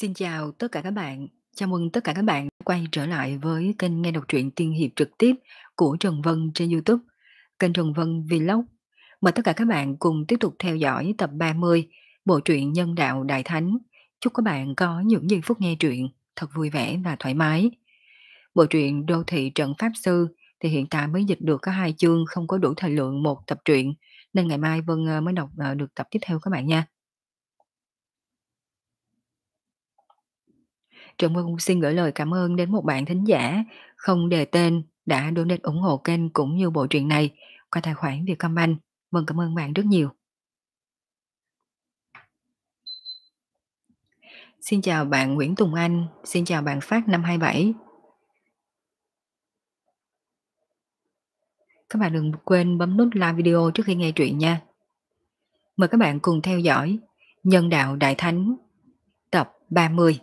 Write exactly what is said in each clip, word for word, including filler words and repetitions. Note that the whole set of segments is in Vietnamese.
Xin chào tất cả các bạn. Chào mừng tất cả các bạn quay trở lại với kênh nghe đọc truyện tiên hiệp trực tiếp của Trần Vân trên YouTube, kênh Trần Vân Vlog. Mời tất cả các bạn cùng tiếp tục theo dõi tập ba mươi bộ truyện Nhân đạo Đại Thánh. Chúc các bạn có những giây phút nghe truyện thật vui vẻ và thoải mái. Bộ truyện Đô thị trận Pháp Sư thì hiện tại mới dịch được có hai chương, không có đủ thời lượng một tập truyện, nên ngày mai Vân ờ, mới đọc ờ, được tập tiếp theo các bạn nha. Trần Vân xin gửi lời cảm ơn đến một bạn thính giả không đề tên đã donate ủng hộ kênh cũng như bộ truyện này qua tài khoản Vietcombank. Vâng, cảm ơn bạn rất nhiều. Xin chào bạn Nguyễn Tùng Anh, xin chào bạn Phát năm hai bảy. Các bạn đừng quên bấm nút like video trước khi nghe truyện nha. Mời các bạn cùng theo dõi Nhân đạo Đại Thánh tập ba mươi.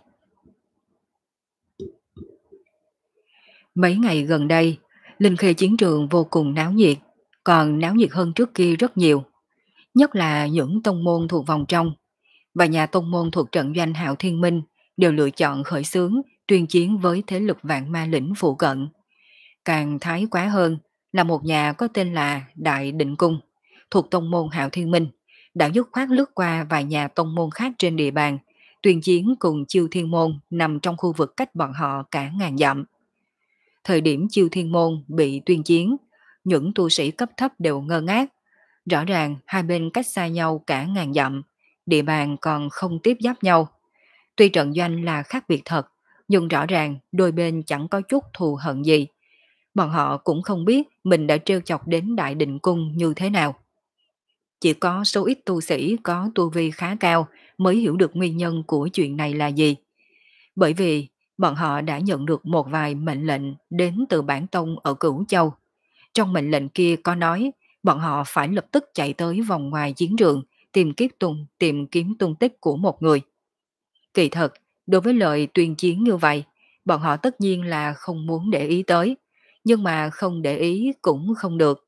Mấy ngày gần đây, Linh Khê chiến trường vô cùng náo nhiệt, còn náo nhiệt hơn trước kia rất nhiều. Nhất là những tông môn thuộc vòng trong và nhà tông môn thuộc trận doanh Hạo Thiên Minh đều lựa chọn khởi xướng tuyên chiến với thế lực vạn ma lĩnh phụ cận. Càng thái quá hơn là một nhà có tên là Đại Định Cung thuộc tông môn Hạo Thiên Minh đã dứt khoát lướt qua vài nhà tông môn khác trên địa bàn, tuyên chiến cùng Chiêu Thiên Môn nằm trong khu vực cách bọn họ cả ngàn dặm. Thời điểm Chiêu Thiên Môn bị tuyên chiến, những tu sĩ cấp thấp đều ngơ ngác. Rõ ràng hai bên cách xa nhau cả ngàn dặm, địa bàn còn không tiếp giáp nhau. Tuy trận doanh là khác biệt thật, nhưng rõ ràng đôi bên chẳng có chút thù hận gì. Bọn họ cũng không biết mình đã trêu chọc đến Đại Định Cung như thế nào. Chỉ có số ít tu sĩ có tu vi khá cao mới hiểu được nguyên nhân của chuyện này là gì. Bởi vì bọn họ đã nhận được một vài mệnh lệnh đến từ bản tông ở Cửu Châu. Trong mệnh lệnh kia có nói bọn họ phải lập tức chạy tới vòng ngoài chiến trường tìm kiếm tung tìm kiếm tung tích của một người. Kỳ thật, đối với lời tuyên chiến như vậy, bọn họ tất nhiên là không muốn để ý tới, nhưng mà không để ý cũng không được.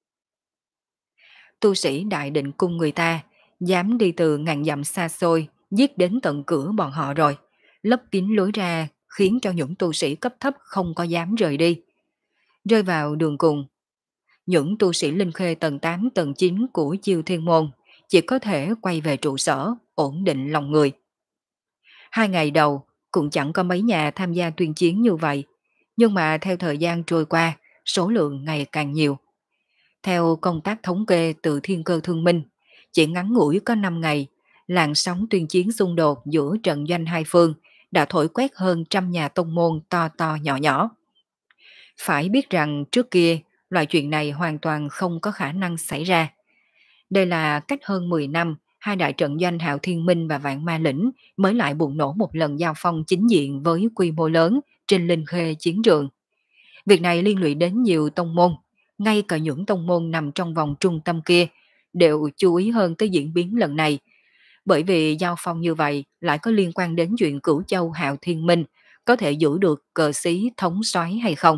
Tu sĩ Đại Định Cung người ta dám đi từ ngàn dặm xa xôi giết đến tận cửa bọn họ rồi, lấp kín lối ra khiến cho những tu sĩ cấp thấp không có dám rời đi. Rơi vào đường cùng, những tu sĩ linh khê tầng tám tầng chín của Chiêu Thiên Môn chỉ có thể quay về trụ sở, ổn định lòng người. Hai ngày đầu cũng chẳng có mấy nhà tham gia tuyên chiến như vậy, nhưng mà theo thời gian trôi qua, số lượng ngày càng nhiều. Theo công tác thống kê từ Thiên Cơ Thương Minh, chỉ ngắn ngủi có năm ngày, làn sóng tuyên chiến xung đột giữa trận doanh hai phương đã thổi quét hơn trăm nhà tông môn to to nhỏ nhỏ. Phải biết rằng trước kia, loại chuyện này hoàn toàn không có khả năng xảy ra. Đây là cách hơn mười năm, hai đại trận doanh Hạo Thiên Minh và Vạn Ma Lĩnh mới lại bùng nổ một lần giao phong chính diện với quy mô lớn trên Linh Khê chiến trường. Việc này liên lụy đến nhiều tông môn, ngay cả những tông môn nằm trong vòng trung tâm kia đều chú ý hơn tới diễn biến lần này. Bởi vì giao phong như vậy lại có liên quan đến chuyện Cửu Châu Hạo Thiên Minh có thể giữ được cờ xí thống soái hay không.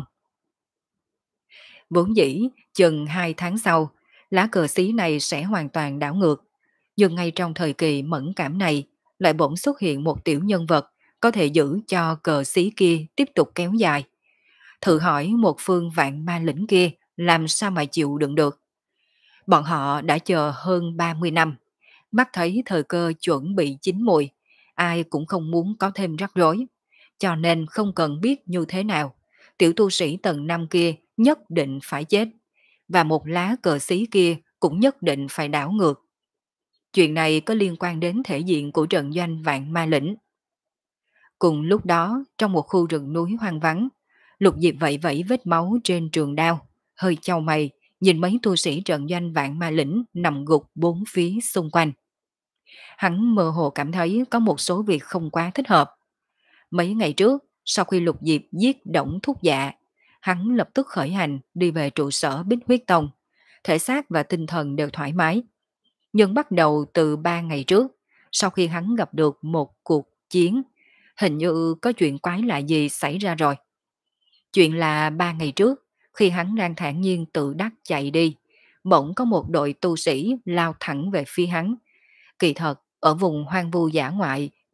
Vốn dĩ, chừng hai tháng sau, lá cờ xí này sẽ hoàn toàn đảo ngược. Nhưng ngay trong thời kỳ mẫn cảm này, lại bỗng xuất hiện một tiểu nhân vật có thể giữ cho cờ xí kia tiếp tục kéo dài. Thử hỏi một phương vạn ma lĩnh kia làm sao mà chịu đựng được. Bọn họ đã chờ hơn ba mươi năm, mắt thấy thời cơ chuẩn bị chín mùi, ai cũng không muốn có thêm rắc rối. Cho nên không cần biết như thế nào, tiểu tu sĩ tầng năm kia nhất định phải chết, và một lá cờ xí kia cũng nhất định phải đảo ngược. Chuyện này có liên quan đến thể diện của trận doanh vạn ma lĩnh. Cùng lúc đó, trong một khu rừng núi hoang vắng, Lục Diệp vẫy vẫy vết máu trên trường đao, hơi chau mày, nhìn mấy tu sĩ trận doanh vạn ma lĩnh nằm gục bốn phía xung quanh. Hắn mơ hồ cảm thấy có một số việc không quá thích hợp. Mấy ngày trước, sau khi Lục Diệp giết Đổng Thúc Dạ, hắn lập tức khởi hành đi về trụ sở Bích Huyết Tông, thể xác và tinh thần đều thoải mái. Nhưng bắt đầu từ ba ngày trước, sau khi hắn gặp được một cuộc chiến, hình như có chuyện quái lạ gì xảy ra rồi. Chuyện là ba ngày trước, khi hắn đang thản nhiên tự đắc chạy đi, bỗng có một đội tu sĩ lao thẳng về phía hắn. Kỳ thật, ở vùng hoang vu dã ngoại,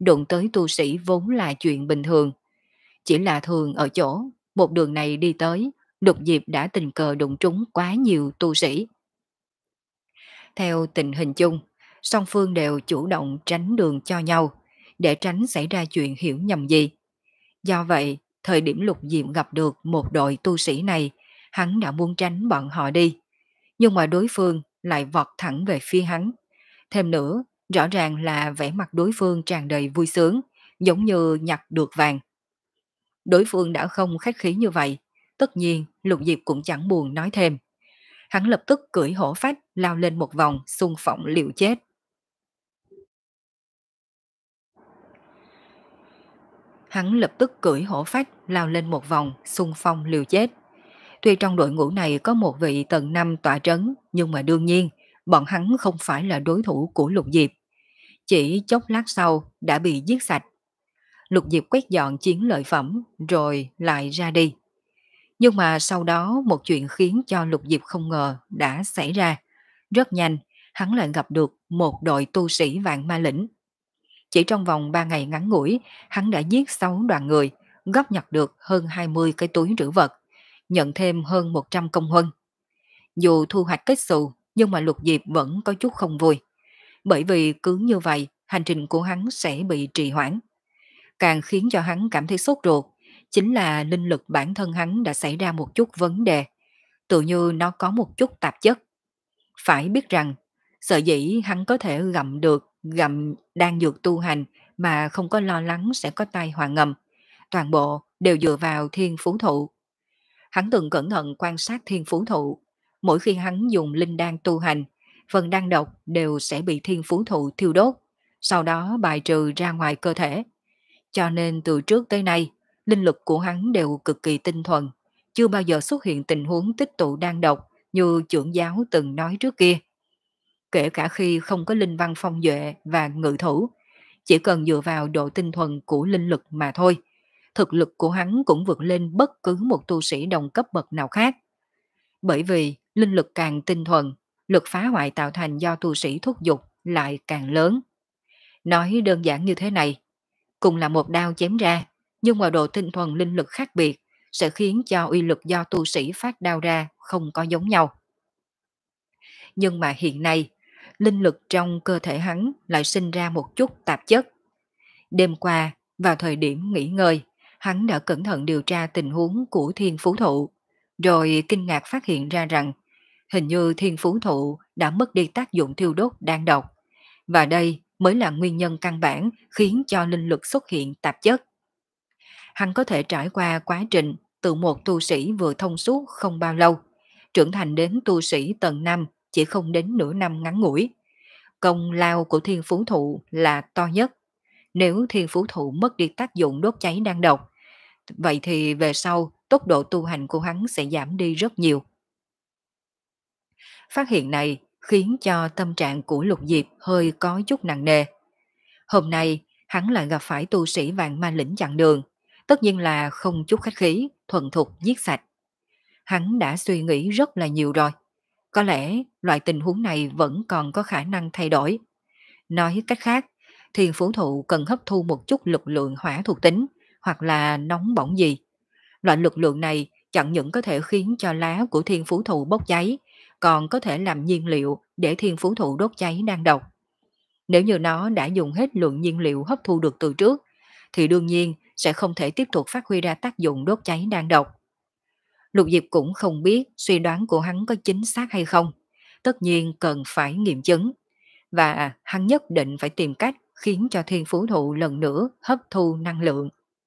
đụng tới tu sĩ vốn là chuyện bình thường. Chỉ là thường ở chỗ, một đường này đi tới, Lục Diệp đã tình cờ đụng trúng quá nhiều tu sĩ. Theo tình hình chung, song phương đều chủ động tránh đường cho nhau, để tránh xảy ra chuyện hiểu nhầm gì. Do vậy, thời điểm Lục Diệp gặp được một đội tu sĩ này, hắn đã muốn tránh bọn họ đi. Nhưng mà đối phương lại vọt thẳng về phía hắn. Thêm nữa, rõ ràng là vẻ mặt đối phương tràn đầy vui sướng, giống như nhặt được vàng. Đối phương đã không khách khí như vậy, tất nhiên Lục Diệp cũng chẳng buồn nói thêm. Hắn lập tức cưỡi hổ phách lao lên một vòng xung phong liều chết. Hắn lập tức cưỡi hổ phách lao lên một vòng xung phong liều chết. Tuy trong đội ngũ này có một vị tầng năm tọa trấn, nhưng mà đương nhiên, bọn hắn không phải là đối thủ của Lục Diệp. Chỉ chốc lát sau đã bị giết sạch. Lục Diệp quét dọn chiến lợi phẩm rồi lại ra đi. Nhưng mà sau đó một chuyện khiến cho Lục Diệp không ngờ đã xảy ra. Rất nhanh, hắn lại gặp được một đội tu sĩ vạn ma lĩnh. Chỉ trong vòng ba ngày ngắn ngủi, hắn đã giết sáu đoàn người, góp nhặt được hơn hai mươi cái túi trữ vật, nhận thêm hơn một trăm công huân. Dù thu hoạch kết xù, nhưng mà Lục Diệp vẫn có chút không vui. Bởi vì cứ như vậy, hành trình của hắn sẽ bị trì hoãn. Càng khiến cho hắn cảm thấy sốt ruột, chính là linh lực bản thân hắn đã xảy ra một chút vấn đề, tự như nó có một chút tạp chất. Phải biết rằng, sợ dĩ hắn có thể gặm được gặm đang dược tu hành mà không có lo lắng sẽ có tai họa ngầm, toàn bộ đều dựa vào thiên phú thụ. Hắn từng cẩn thận quan sát thiên phú thụ, mỗi khi hắn dùng linh đan tu hành, phần đan độc đều sẽ bị thiên phú thụ thiêu đốt, sau đó bài trừ ra ngoài cơ thể. Cho nên từ trước tới nay, linh lực của hắn đều cực kỳ tinh thuần, chưa bao giờ xuất hiện tình huống tích tụ đan độc như trưởng giáo từng nói trước kia. Kể cả khi không có linh văn phong duệ và ngự thủ, chỉ cần dựa vào độ tinh thuần của linh lực mà thôi, thực lực của hắn cũng vượt lên bất cứ một tu sĩ đồng cấp bậc nào khác. Bởi vì linh lực càng tinh thuần, lực phá hoại tạo thành do tu sĩ thúc dục lại càng lớn. Nói đơn giản như thế này, cùng là một đao chém ra, nhưng mà độ tinh thuần linh lực khác biệt sẽ khiến cho uy lực do tu sĩ phát đao ra không có giống nhau. Nhưng mà hiện nay, linh lực trong cơ thể hắn lại sinh ra một chút tạp chất. Đêm qua, vào thời điểm nghỉ ngơi, hắn đã cẩn thận điều tra tình huống của thiên phú thụ, rồi kinh ngạc phát hiện ra rằng hình như thiên phú thụ đã mất đi tác dụng thiêu đốt đan độc, và đây mới là nguyên nhân căn bản khiến cho linh lực xuất hiện tạp chất. Hắn có thể trải qua quá trình từ một tu sĩ vừa thông suốt không bao lâu, trưởng thành đến tu sĩ tầng năm chỉ không đến nửa năm ngắn ngủi. Công lao của thiên phú thụ là to nhất. Nếu thiên phú thụ mất đi tác dụng đốt cháy đan độc, vậy thì về sau tốc độ tu hành của hắn sẽ giảm đi rất nhiều. Phát hiện này khiến cho tâm trạng của Lục Diệp hơi có chút nặng nề. Hôm nay hắn lại gặp phải tu sĩ vạn ma lĩnh chặn đường, tất nhiên là không chút khách khí, thuần thục giết sạch. Hắn đã suy nghĩ rất là nhiều rồi. Có lẽ loại tình huống này vẫn còn có khả năng thay đổi. Nói cách khác, thiên phú thụ cần hấp thu một chút lực lượng hỏa thuộc tính hoặc là nóng bỏng gì. Loại lực lượng này chẳng những có thể khiến cho lá của thiên phú thụ bốc cháy, còn có thể làm nhiên liệu để thiên phú thụ đốt cháy đan độc. Nếu như nó đã dùng hết lượng nhiên liệu hấp thu được từ trước, thì đương nhiên sẽ không thể tiếp tục phát huy ra tác dụng đốt cháy đan độc. Lục Diệp cũng không biết suy đoán của hắn có chính xác hay không, tất nhiên cần phải nghiệm chứng, và hắn nhất định phải tìm cách khiến cho thiên phú thụ lần nữa hấp thu năng lượng.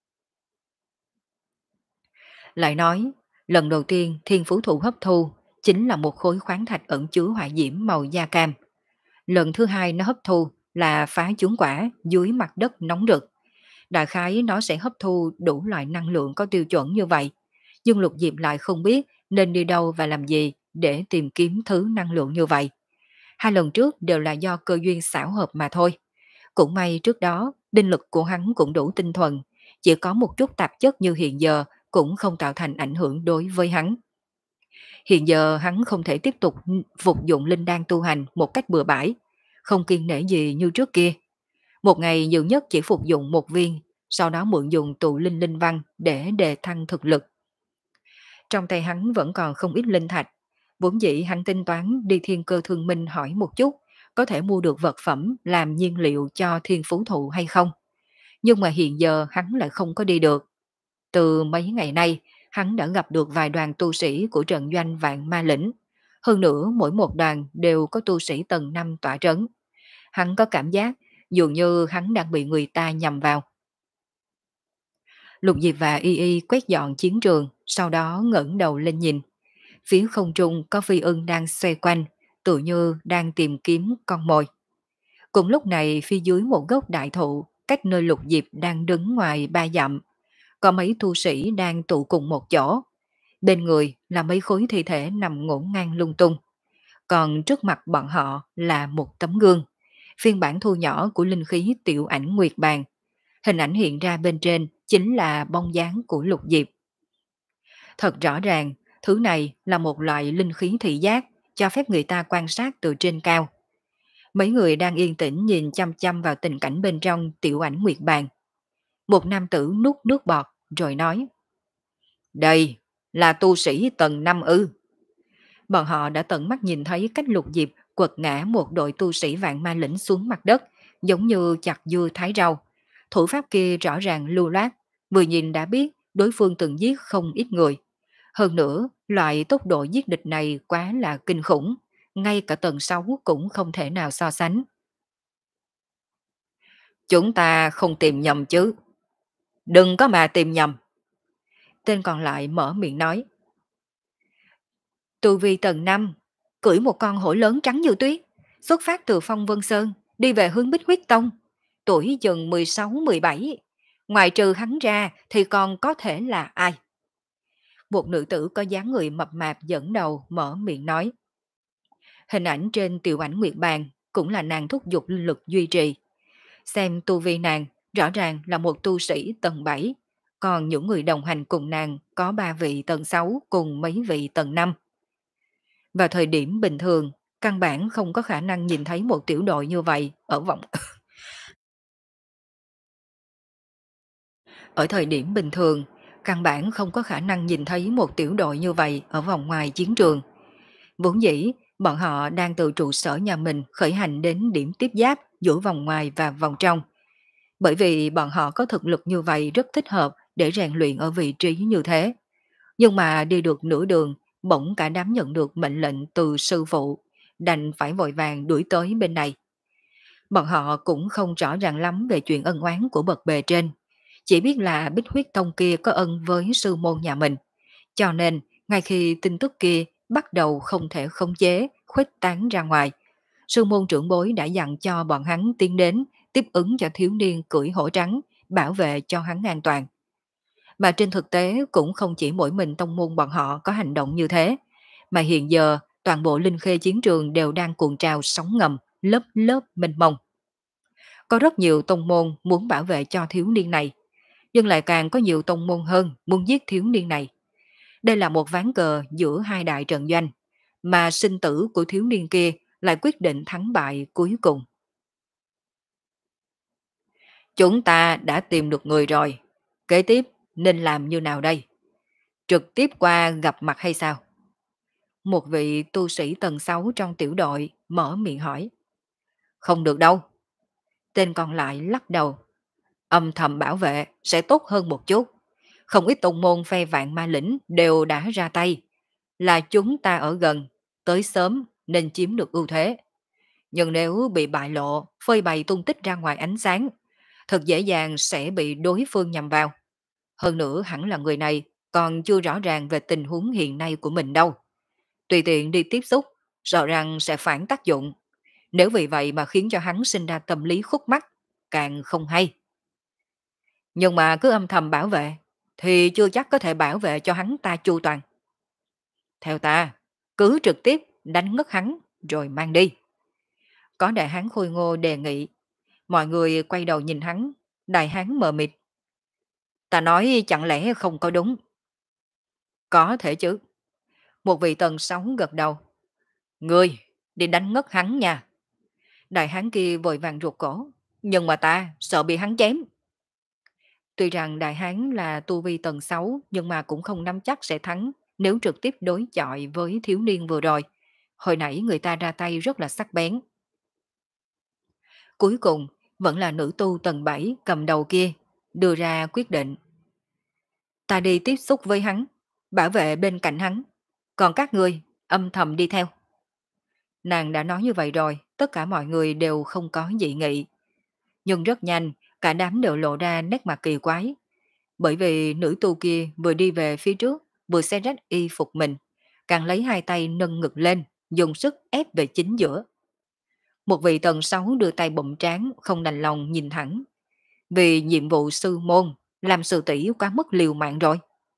Lại nói, lần đầu tiên thiên phú thụ hấp thu chính là một khối khoáng thạch ẩn chứa hỏa diễm màu da cam. Lần thứ hai nó hấp thu là phá chướng quả dưới mặt đất nóng rực. Đại khái nó sẽ hấp thu đủ loại năng lượng có tiêu chuẩn như vậy, nhưng Lục Diệp lại không biết nên đi đâu và làm gì để tìm kiếm thứ năng lượng như vậy. Hai lần trước đều là do cơ duyên xảo hợp mà thôi. Cũng may trước đó, linh lực của hắn cũng đủ tinh thuần, chỉ có một chút tạp chất như hiện giờ cũng không tạo thành ảnh hưởng đối với hắn. Hiện giờ hắn không thể tiếp tục phục dụng linh đan tu hành một cách bừa bãi, không kiêng nể gì như trước kia. Một ngày nhiều nhất chỉ phục dụng một viên, sau đó mượn dùng tụ linh linh văn để đề thăng thực lực. Trong tay hắn vẫn còn không ít linh thạch, vốn dĩ hắn tính toán đi thiên cơ thương minh hỏi một chút, có thể mua được vật phẩm làm nhiên liệu cho thiên phú thụ hay không. Nhưng mà hiện giờ hắn lại không có đi được. Từ mấy ngày nay, hắn đã gặp được vài đoàn tu sĩ của trận doanh vạn ma lĩnh. Hơn nữa mỗi một đoàn đều có tu sĩ tầng năm tỏa trấn. Hắn có cảm giác dường như hắn đang bị người ta nhầm vào. Lục Diệp và Y Y quét dọn chiến trường, sau đó ngẩng đầu lên nhìn. Phía không trung có phi ưng đang xoay quanh, tự như đang tìm kiếm con mồi. Cùng lúc này phía dưới một gốc đại thụ, cách nơi Lục Diệp đang đứng ngoài ba dặm, có mấy tu sĩ đang tụ cùng một chỗ. Bên người là mấy khối thi thể nằm ngổn ngang lung tung. Còn trước mặt bọn họ là một tấm gương, phiên bản thu nhỏ của linh khí tiểu ảnh nguyệt bàn. Hình ảnh hiện ra bên trên chính là bóng dáng của Lục Diệp. Thật rõ ràng, thứ này là một loại linh khí thị giác, cho phép người ta quan sát từ trên cao. Mấy người đang yên tĩnh nhìn chăm chăm vào tình cảnh bên trong tiểu ảnh nguyệt bàn. Một nam tử nuốt nước bọt rồi nói: Đây là tu sĩ tầng năm ư. Bọn họ đã tận mắt nhìn thấy cách Lục Diệp quật ngã một đội tu sĩ vạn ma lĩnh xuống mặt đất, giống như chặt dưa thái rau. Thủ pháp kia rõ ràng lưu loát, vừa nhìn đã biết đối phương từng giết không ít người. Hơn nữa, loại tốc độ giết địch này quá là kinh khủng, ngay cả tầng sáu cũng không thể nào so sánh. Chúng ta không tìm nhầm chứ? Đừng có mà tìm nhầm. Tên còn lại mở miệng nói. Tu vi tầng năm, cưỡi một con hổ lớn trắng như tuyết, xuất phát từ Phong Vân Sơn, đi về hướng Bích Huyết Tông. Tuổi chừng mười sáu mười bảy, ngoài trừ hắn ra thì còn có thể là ai? Một nữ tử có dáng người mập mạp dẫn đầu mở miệng nói. Hình ảnh trên tiểu ảnh nguyệt bàn cũng là nàng thúc giục linh lực duy trì. Xem tu vi nàng rõ ràng là một tu sĩ tầng bảy, còn những người đồng hành cùng nàng có ba vị tầng sáu cùng mấy vị tầng năm. Vào thời điểm bình thường, căn bản không có khả năng nhìn thấy một tiểu đội như vậy ở vòng ở thời điểm bình thường, căn bản không có khả năng nhìn thấy một tiểu đội như vậy ở vòng ngoài chiến trường. Vốn dĩ, bọn họ đang từ trụ sở nhà mình khởi hành đến điểm tiếp giáp giữa vòng ngoài và vòng trong. Bởi vì bọn họ có thực lực như vậy rất thích hợp để rèn luyện ở vị trí như thế. Nhưng mà đi được nửa đường, bỗng cả đám nhận được mệnh lệnh từ sư phụ, đành phải vội vàng đuổi tới bên này. Bọn họ cũng không rõ ràng lắm về chuyện ân oán của bậc bề trên, chỉ biết là Bích Huyết Tông kia có ân với sư môn nhà mình. Cho nên, ngay khi tin tức kia bắt đầu không thể khống chế, khuếch tán ra ngoài, sư môn trưởng bối đã dặn cho bọn hắn tiến đến, tiếp ứng cho thiếu niên cưỡi hổ trắng, bảo vệ cho hắn an toàn. Mà trên thực tế cũng không chỉ mỗi mình tông môn bọn họ có hành động như thế, mà hiện giờ toàn bộ linh khê chiến trường đều đang cuộn trào sóng ngầm, lớp lớp mênh mông. Có rất nhiều tông môn muốn bảo vệ cho thiếu niên này, nhưng lại càng có nhiều tông môn hơn muốn giết thiếu niên này. Đây là một ván cờ giữa hai đại trận doanh, mà sinh tử của thiếu niên kia lại quyết định thắng bại cuối cùng. Chúng ta đã tìm được người rồi. Kế tiếp nên làm như nào đây? Trực tiếp qua gặp mặt hay sao? Một vị tu sĩ tầng sáu trong tiểu đội mở miệng hỏi. Không được đâu. Tên còn lại lắc đầu. Âm thầm bảo vệ sẽ tốt hơn một chút. Không ít tông môn phe vạn ma lĩnh đều đã ra tay. Là chúng ta ở gần, tới sớm nên chiếm được ưu thế. Nhưng nếu bị bại lộ, phơi bày tung tích ra ngoài ánh sáng, thật dễ dàng sẽ bị đối phương nhầm vào. Hơn nữa hẳn là người này còn chưa rõ ràng về tình huống hiện nay của mình đâu. Tùy tiện đi tiếp xúc, sợ rằng sẽ phản tác dụng. Nếu vì vậy mà khiến cho hắn sinh ra tâm lý khúc mắc, càng không hay. Nhưng mà cứ âm thầm bảo vệ, thì chưa chắc có thể bảo vệ cho hắn ta chu toàn. Theo ta, cứ trực tiếp đánh ngất hắn rồi mang đi. Có đại hán khôi ngô đề nghị. Mọi người quay đầu nhìn hắn, đại hán mờ mịt. Ta nói chẳng lẽ không có đúng? Có thể chứ. Một vị tần sáu gật đầu. Ngươi, đi đánh ngất hắn nha. Đại hán kia vội vàng ruột cổ. nhưng mà ta sợ bị hắn chém. Tuy rằng đại hán là tu vi tầng sáu nhưng mà cũng không nắm chắc sẽ thắng nếu trực tiếp đối chọi với thiếu niên vừa rồi. Hồi nãy người ta ra tay rất là sắc bén. Cuối cùng, vẫn là nữ tu tầng bảy cầm đầu kia, đưa ra quyết định. Ta đi tiếp xúc với hắn, bảo vệ bên cạnh hắn, còn các ngươi âm thầm đi theo. Nàng đã nói như vậy rồi, tất cả mọi người đều không có dị nghị. Nhưng rất nhanh, cả đám đều lộ ra nét mặt kỳ quái. Bởi vì nữ tu kia vừa đi về phía trước, vừa xé rách y phục mình, càng lấy hai tay nâng ngực lên, dùng sức ép về chính giữa. Một vị tần sáu đưa tay bụng trán, không đành lòng nhìn thẳng. Vì nhiệm vụ sư môn, làm sư tỷ quá mức liều mạng rồi.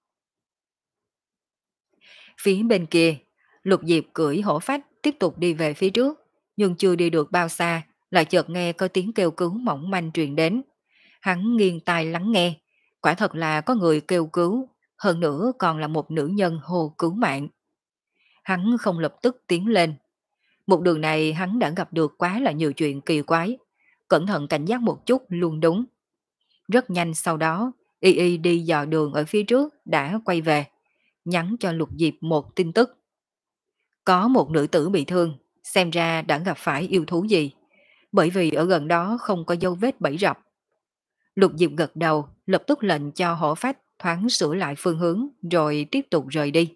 Phía bên kia, Lục Diệp cưỡi hổ phách tiếp tục đi về phía trước, nhưng chưa đi được bao xa, lại chợt nghe có tiếng kêu cứu mỏng manh truyền đến. Hắn nghiêng tai lắng nghe, quả thật là có người kêu cứu, hơn nữa còn là một nữ nhân hô cứu mạng. Hắn không lập tức tiến lên. Một đường này hắn đã gặp được quá là nhiều chuyện kỳ quái, cẩn thận cảnh giác một chút luôn đúng. Rất nhanh sau đó, Y Y đi dò đường ở phía trước đã quay về, nhắn cho Lục Diệp một tin tức. Có một nữ tử bị thương, xem ra đã gặp phải yêu thú gì, bởi vì ở gần đó không có dấu vết bẫy rập. Lục Diệp gật đầu, lập tức lệnh cho hổ phách thoáng sửa lại phương hướng rồi tiếp tục rời đi.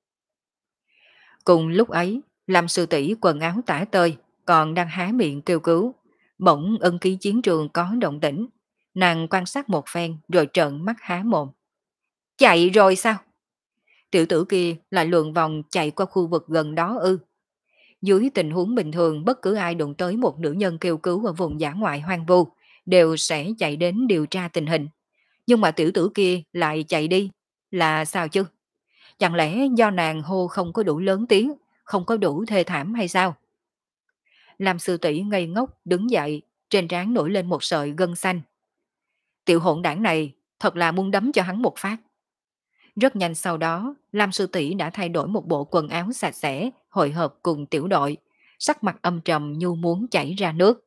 Cùng lúc ấy, Lâm sư tỷ quần áo tả tơi, còn đang há miệng kêu cứu. Bỗng ân ký chiến trường có động tĩnh. Nàng quan sát một phen rồi trợn mắt há mồm. Chạy rồi sao? Tiểu tử kia lại lượn vòng chạy qua khu vực gần đó ư. Dưới tình huống bình thường bất cứ ai đụng tới một nữ nhân kêu cứu ở vùng dã ngoại hoang vu đều sẽ chạy đến điều tra tình hình. Nhưng mà tiểu tử kia lại chạy đi. Là sao chứ? Chẳng lẽ do nàng hô không có đủ lớn tiếng, không có đủ thê thảm hay sao? Làm sư tỷ ngây ngốc đứng dậy, trên trán nổi lên một sợi gân xanh. Tiểu hỗn đảng này thật là muốn đấm cho hắn một phát. Rất nhanh sau đó, Lam sư tỷ đã thay đổi một bộ quần áo sạch sẽ, hội hợp cùng tiểu đội, sắc mặt âm trầm như muốn chảy ra nước.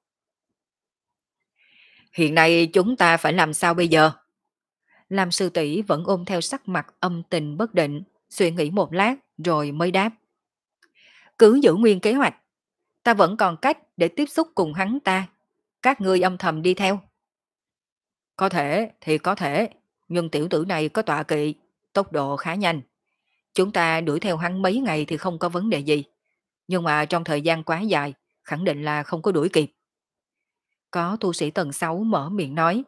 Hiện nay chúng ta phải làm sao bây giờ? Lam sư tỷ vẫn ôm theo sắc mặt âm tình bất định, suy nghĩ một lát rồi mới đáp. Cứ giữ nguyên kế hoạch, ta vẫn còn cách để tiếp xúc cùng hắn ta. Các ngươi âm thầm đi theo. Có thể thì có thể, nhưng tiểu tử này có tọa kỵ, tốc độ khá nhanh. Chúng ta đuổi theo hắn mấy ngày thì không có vấn đề gì. Nhưng mà trong thời gian quá dài, khẳng định là không có đuổi kịp. Có tu sĩ tầng sáu mở miệng nói.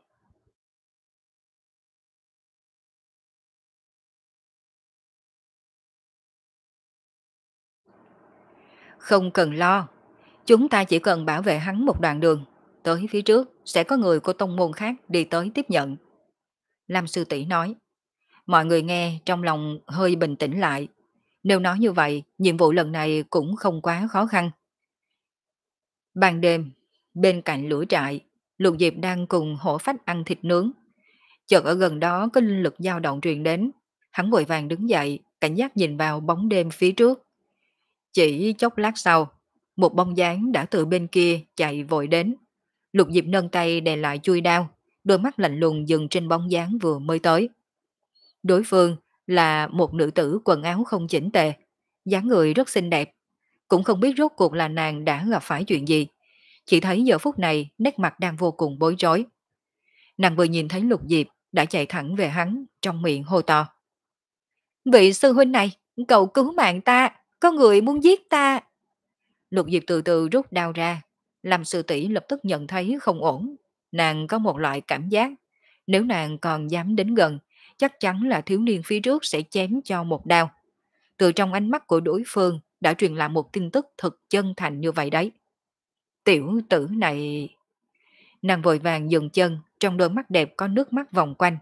Không cần lo, chúng ta chỉ cần bảo vệ hắn một đoạn đường. Tới phía trước sẽ có người của tông môn khác đi tới tiếp nhận. Lam sư tỷ nói. Mọi người nghe trong lòng hơi bình tĩnh lại. Nếu nói như vậy, nhiệm vụ lần này cũng không quá khó khăn. Ban đêm, bên cạnh lửa trại, Lục Diệp đang cùng hổ phách ăn thịt nướng. Chợt ở gần đó có linh lực dao động truyền đến. Hắn vội vàng đứng dậy, cảnh giác nhìn vào bóng đêm phía trước. Chỉ chốc lát sau, một bóng dáng đã từ bên kia chạy vội đến. Lục Diệp nâng tay đè lại chui đao, đôi mắt lạnh lùng dừng trên bóng dáng vừa mới tới. Đối phương là một nữ tử quần áo không chỉnh tề, dáng người rất xinh đẹp. Cũng không biết rốt cuộc là nàng đã gặp phải chuyện gì. Chỉ thấy giờ phút này nét mặt đang vô cùng bối rối. Nàng vừa nhìn thấy Lục Diệp đã chạy thẳng về hắn, trong miệng hô to. Vị sư huynh này, cậu cứu mạng ta, có người muốn giết ta. Lục Diệp từ từ rút đao ra, làm sư tỷ lập tức nhận thấy không ổn. Nàng có một loại cảm giác, nếu nàng còn dám đến gần, chắc chắn là thiếu niên phía trước sẽ chém cho một đao. Từ trong ánh mắt của đối phương đã truyền lại một tin tức thật chân thành như vậy đấy. Tiểu tử này... Nàng vội vàng dừng chân, trong đôi mắt đẹp có nước mắt vòng quanh.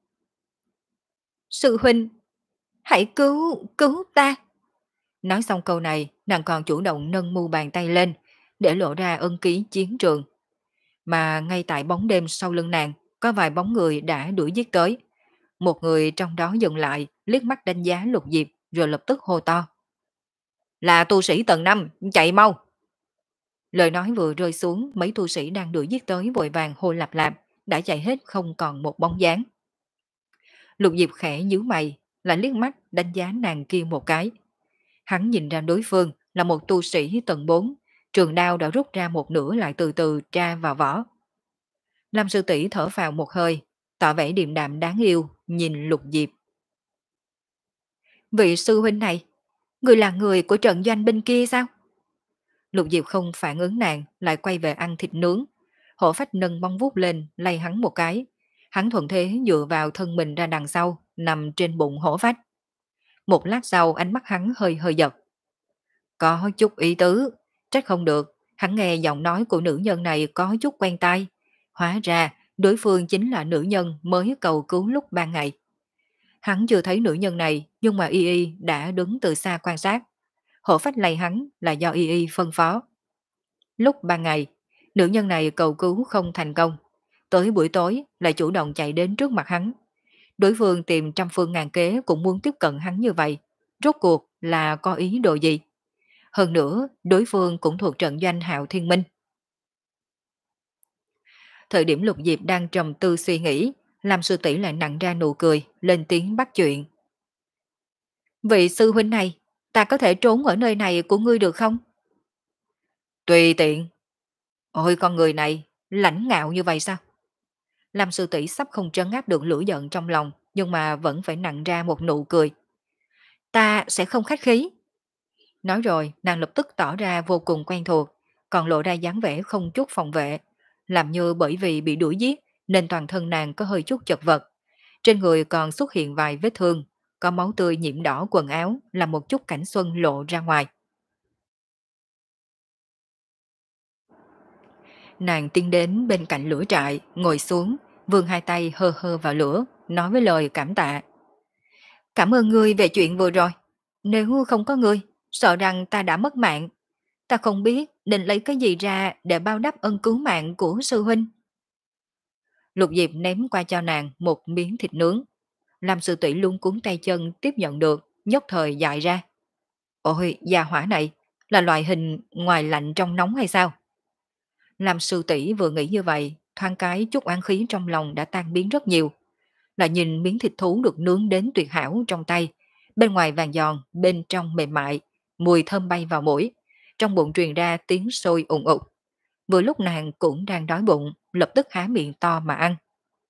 Sư huynh, hãy cứu, cứu ta. Nói xong câu này, nàng còn chủ động nâng mu bàn tay lên, để lộ ra ân ký chiến trường. Mà ngay tại bóng đêm sau lưng nàng, có vài bóng người đã đuổi giết tới. Một người trong đó dừng lại, liếc mắt đánh giá Lục Diệp, rồi lập tức hô to. Là tu sĩ tầng năm, chạy mau. Lời nói vừa rơi xuống, mấy tu sĩ đang đuổi giết tới vội vàng hô lạp lạp, đã chạy hết không còn một bóng dáng. Lục Diệp khẽ nhíu mày, lại liếc mắt đánh giá nàng kia một cái. Hắn nhìn ra đối phương là một tu sĩ tầng bốn, trường đao đã rút ra một nửa lại từ từ tra vào vỏ. Lâm sư tỷ thở phào một hơi, tỏ vẻ điềm đạm đáng yêu, nhìn Lục Diệp. Vị sư huynh này, người là người của trận doanh bên kia sao? Lục Diệp không phản ứng nàng, lại quay về ăn thịt nướng. Hổ phách nâng móng vuốt lên, lay hắn một cái. Hắn thuận thế dựa vào thân mình ra đằng sau, nằm trên bụng hổ phách. Một lát sau ánh mắt hắn hơi hơi giật. Có chút ý tứ, trách không được, hắn nghe giọng nói của nữ nhân này có chút quen tai. Hóa ra, đối phương chính là nữ nhân mới cầu cứu lúc ban ngày. Hắn chưa thấy nữ nhân này, nhưng mà Y Y đã đứng từ xa quan sát. Hổ phách lay hắn là do Y Y phân phó. Lúc ban ngày, nữ nhân này cầu cứu không thành công. Tới buổi tối lại chủ động chạy đến trước mặt hắn. Đối phương tìm trăm phương ngàn kế cũng muốn tiếp cận hắn như vậy. Rốt cuộc là có ý đồ gì? Hơn nữa, đối phương cũng thuộc trận doanh Hạo Thiên Minh. Thời điểm Lục Diệp đang trầm tư suy nghĩ, làm sư tỷ lại nặng ra nụ cười, lên tiếng bắt chuyện. Vị sư huynh này, ta có thể trốn ở nơi này của ngươi được không? Tùy tiện. Ôi con người này, lãnh ngạo như vậy sao? Lâm sư tỷ sắp không trấn áp được lửa giận trong lòng, nhưng mà vẫn phải nặng ra một nụ cười. Ta sẽ không khách khí. Nói rồi, nàng lập tức tỏ ra vô cùng quen thuộc, còn lộ ra dáng vẻ không chút phòng vệ, làm như bởi vì bị đuổi giết nên toàn thân nàng có hơi chút chật vật. Trên người còn xuất hiện vài vết thương, có máu tươi nhiễm đỏ quần áo, làm một chút cảnh xuân lộ ra ngoài. Nàng tiến đến bên cạnh lửa trại, ngồi xuống, vươn hai tay hơ hơ vào lửa, nói với lời cảm tạ. Cảm ơn ngươi về chuyện vừa rồi. Nếu không có ngươi, sợ rằng ta đã mất mạng. Ta không biết định lấy cái gì ra để bao đáp ân cứu mạng của sư huynh. Lục Diệp ném qua cho nàng một miếng thịt nướng. Làm sư tỷ luôn cuốn tay chân tiếp nhận được, nhất thời dại ra. Ôi, già hỏa này, là loại hình ngoài lạnh trong nóng hay sao? Làm sư tỷ vừa nghĩ như vậy, thoáng cái chút oán khí trong lòng đã tan biến rất nhiều. Là nhìn miếng thịt thú được nướng đến tuyệt hảo trong tay, bên ngoài vàng giòn, bên trong mềm mại, mùi thơm bay vào mũi, trong bụng truyền ra tiếng sôi ùng ục. Vừa lúc nàng cũng đang đói bụng, lập tức há miệng to mà ăn.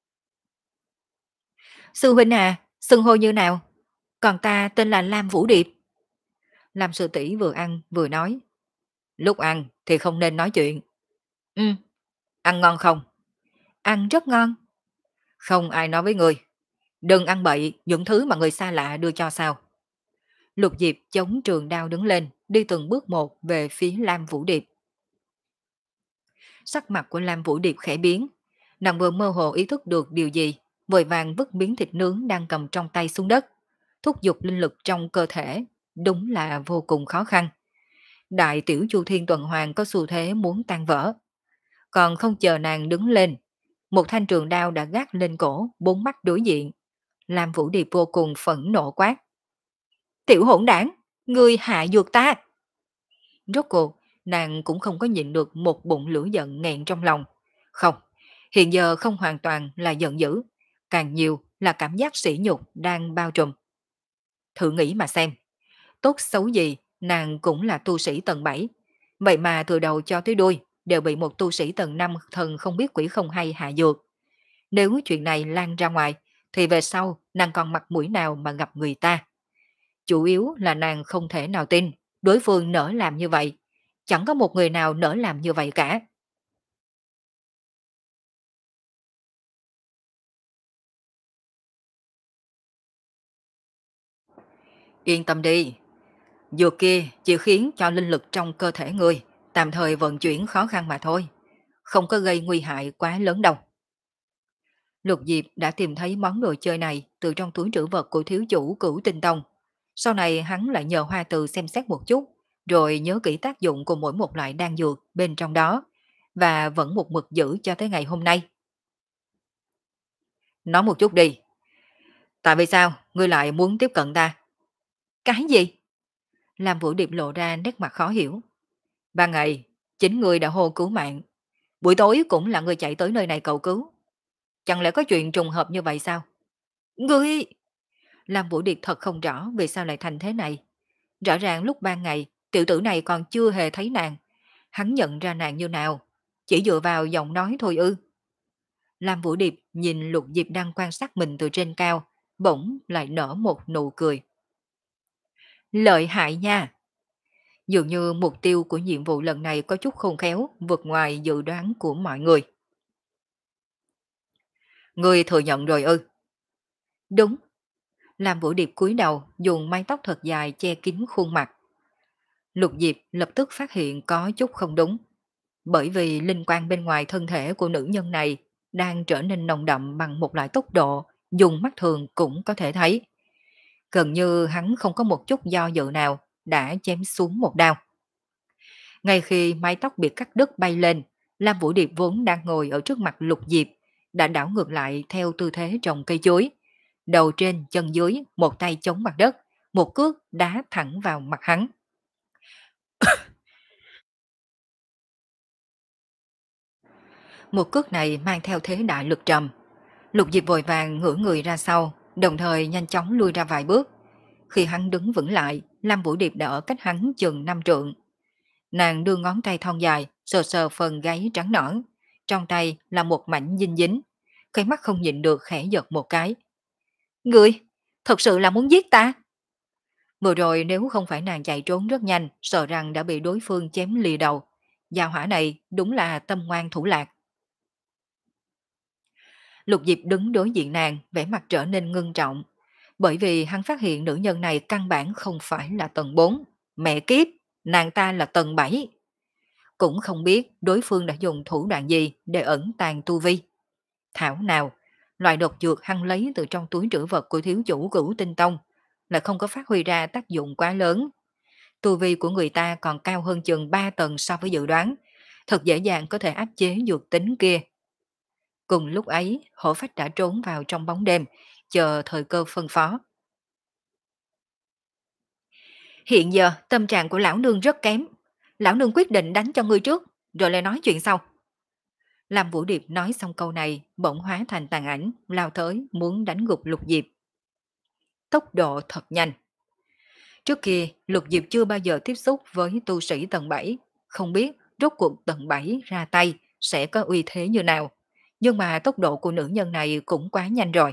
Sư huynh à, xưng hô như nào? Còn ta tên là Lam Vũ Điệp. Lam sư tỷ vừa ăn vừa nói. Lúc ăn thì không nên nói chuyện. Ừ, ăn ngon không? Ăn rất ngon. Không ai nói với người. Đừng ăn bậy những thứ mà người xa lạ đưa cho sao. Lục Diệp chống trường đao đứng lên, đi từng bước một về phía Lam Vũ Điệp. Sắc mặt của Lam Vũ Điệp khẽ biến. Nàng vừa mơ hồ ý thức được điều gì, vội vàng vứt miếng thịt nướng đang cầm trong tay xuống đất. Thúc giục linh lực trong cơ thể, đúng là vô cùng khó khăn. Đại tiểu Chu Thiên Tuần Hoàn có xu thế muốn tan vỡ. Còn không chờ nàng đứng lên, một thanh trường đao đã gác lên cổ, bốn mắt đối diện. Lam Vũ Điệp vô cùng phẫn nộ quát. Tiểu hỗn đảng, ngươi hạ dược ta. Rốt cuộc, nàng cũng không có nhịn được một bụng lửa giận nghẹn trong lòng. Không, hiện giờ không hoàn toàn là giận dữ, càng nhiều là cảm giác sỉ nhục đang bao trùm. Thử nghĩ mà xem, tốt xấu gì, nàng cũng là tu sĩ tầng bảy. Vậy mà từ đầu cho tới đuôi đều bị một tu sĩ tầng năm thần không biết quỷ không hay hạ dược. Nếu chuyện này lan ra ngoài, thì về sau nàng còn mặt mũi nào mà gặp người ta. Chủ yếu là nàng không thể nào tin đối phương nỡ làm như vậy. Chẳng có một người nào nỡ làm như vậy cả. Yên tâm đi, dược kia chỉ khiến cho linh lực trong cơ thể ngươi tạm thời vận chuyển khó khăn mà thôi. Không có gây nguy hại quá lớn đâu. Lục Diệp đã tìm thấy món đồ chơi này từ trong túi trữ vật của thiếu chủ Cửu Tinh Tông. Sau này hắn lại nhờ Hoa Từ xem xét một chút, rồi nhớ kỹ tác dụng của mỗi một loại đan dược bên trong đó, và vẫn một mực giữ cho tới ngày hôm nay. Nói một chút đi. Tại vì sao ngươi lại muốn tiếp cận ta? Cái gì? Làm Vũ Điệp lộ ra nét mặt khó hiểu. Ban ngày, Chính người đã hô cứu mạng, buổi tối cũng là người chạy tới nơi này cầu cứu. Chẳng lẽ có chuyện trùng hợp như vậy sao? Ngươi! Lam Vũ Điệp thật không rõ vì sao lại thành thế này. Rõ ràng lúc ban ngày, tiểu tử này còn chưa hề thấy nàng. Hắn nhận ra nàng như nào? Chỉ dựa vào giọng nói thôi ư. Lam Vũ Điệp nhìn Lục Diệp đang quan sát mình từ trên cao, bỗng lại nở một nụ cười. Lợi hại nha! Dường như mục tiêu của nhiệm vụ lần này có chút khôn khéo, vượt ngoài dự đoán của mọi người. Ngươi thừa nhận rồi ư? Đúng. Lam Vũ Điệp cúi đầu, dùng mái tóc thật dài che kín khuôn mặt. Lục Diệp lập tức phát hiện có chút không đúng. Bởi vì linh quang bên ngoài thân thể của nữ nhân này đang trở nên nồng đậm bằng một loại tốc độ dùng mắt thường cũng có thể thấy. Gần như hắn không có một chút do dự nào đã chém xuống một đao. Ngay khi mái tóc bị cắt đứt bay lên, Lam Vũ Điệp vốn đang ngồi ở trước mặt Lục Diệp, đã đảo ngược lại theo tư thế trồng cây chuối. Đầu trên, chân dưới, một tay chống mặt đất, một cước đá thẳng vào mặt hắn. Một cước này mang theo thế đại lực trầm. Lục Diệp vội vàng ngửa người ra sau, đồng thời nhanh chóng lui ra vài bước. Khi hắn đứng vững lại, Lam Vũ Điệp đã ở cách hắn chừng năm trượng. Nàng đưa ngón tay thon dài, sờ sờ phần gáy trắng nõn, trong tay là một mảnh dinh dính. Cái mắt không nhịn được khẽ giật một cái. Ngươi, thật sự là muốn giết ta? Vừa rồi nếu không phải nàng chạy trốn rất nhanh, sợ rằng đã bị đối phương chém lìa đầu. Gia hỏa này đúng là tâm ngoan thủ lạc. Lục Diệp đứng đối diện nàng, vẻ mặt trở nên ngưng trọng. Bởi vì hắn phát hiện nữ nhân này căn bản không phải là tầng bốn. Mẹ kiếp, nàng ta là tầng bảy. Cũng không biết đối phương đã dùng thủ đoạn gì để ẩn tàng tu vi. Thảo nào, loại độc dược hắn lấy từ trong túi trữ vật của thiếu chủ Cửu Tinh Tông lại không có phát huy ra tác dụng quá lớn. Tu vi của người ta còn cao hơn chừng ba tầng so với dự đoán, thật dễ dàng có thể áp chế dược tính kia. Cùng lúc ấy, Hổ Phách đã trốn vào trong bóng đêm, chờ thời cơ phân phó. Hiện giờ tâm trạng của lão nương rất kém. Lão nương quyết định đánh cho ngươi trước, rồi lại nói chuyện sau. Lam Vũ Điệp nói xong câu này, bỗng hóa thành tàn ảnh, lao tới muốn đánh gục Lục Diệp. Tốc độ thật nhanh. Trước kia, Lục Diệp chưa bao giờ tiếp xúc với tu sĩ tầng bảy, không biết rốt cuộc tầng bảy ra tay sẽ có uy thế như nào. Nhưng mà tốc độ của nữ nhân này cũng quá nhanh rồi.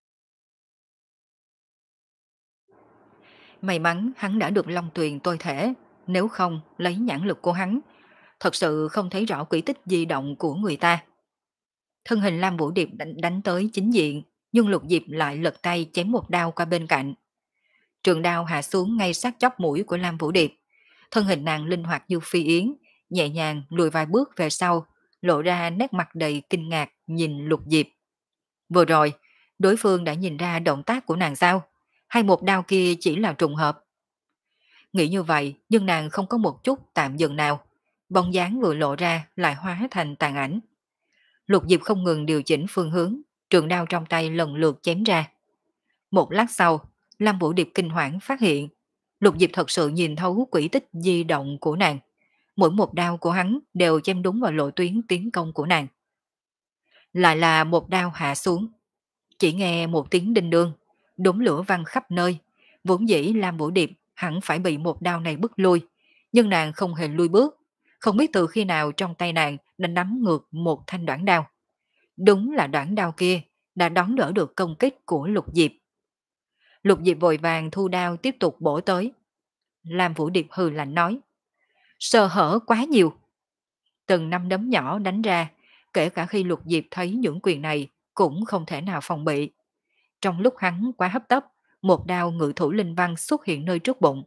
May mắn hắn đã được Long Tuyền tôi thể, nếu không lấy nhãn lực của hắn, thật sự không thấy rõ quỹ tích di động của người ta. Thân hình Lam Vũ Điệp đánh, đánh tới chính diện, nhưng Lục Diệp lại lật tay chém một đao qua bên cạnh. Trường đao hạ xuống ngay sát chóp mũi của Lam Vũ Điệp. Thân hình nàng linh hoạt như phi yến, nhẹ nhàng lùi vài bước về sau, lộ ra nét mặt đầy kinh ngạc nhìn Lục Diệp. Vừa rồi, đối phương đã nhìn ra động tác của nàng sao? Hay một đao kia chỉ là trùng hợp? Nghĩ như vậy, nhưng nàng không có một chút tạm dừng nào. Bóng dáng vừa lộ ra lại hóa thành tàn ảnh. Lục Diệp không ngừng điều chỉnh phương hướng, trường đao trong tay lần lượt chém ra. Một lát sau, Lam Vũ Điệp kinh hoảng phát hiện, Lục Diệp thật sự nhìn thấu quỹ tích di động của nàng. Mỗi một đao của hắn đều chém đúng vào lộ tuyến tiến công của nàng. Lại là một đao hạ xuống. Chỉ nghe một tiếng đinh đương, đốm lửa văng khắp nơi. Vốn dĩ Lam Vũ Điệp hẳn phải bị một đao này bức lui, nhưng nàng không hề lui bước. Không biết từ khi nào trong tay nàng đã nắm ngược một thanh đoạn đao. Đúng là đoạn đao kia đã đón đỡ được công kích của Lục Diệp. Lục Diệp vội vàng thu đao tiếp tục bổ tới. Lam Vũ Điệp hừ lạnh nói, sơ hở quá nhiều. Từng năm đấm nhỏ đánh ra, kể cả khi Lục Diệp thấy những quyền này cũng không thể nào phòng bị. Trong lúc hắn quá hấp tấp, một đao ngự thủ linh văn xuất hiện nơi trước bụng.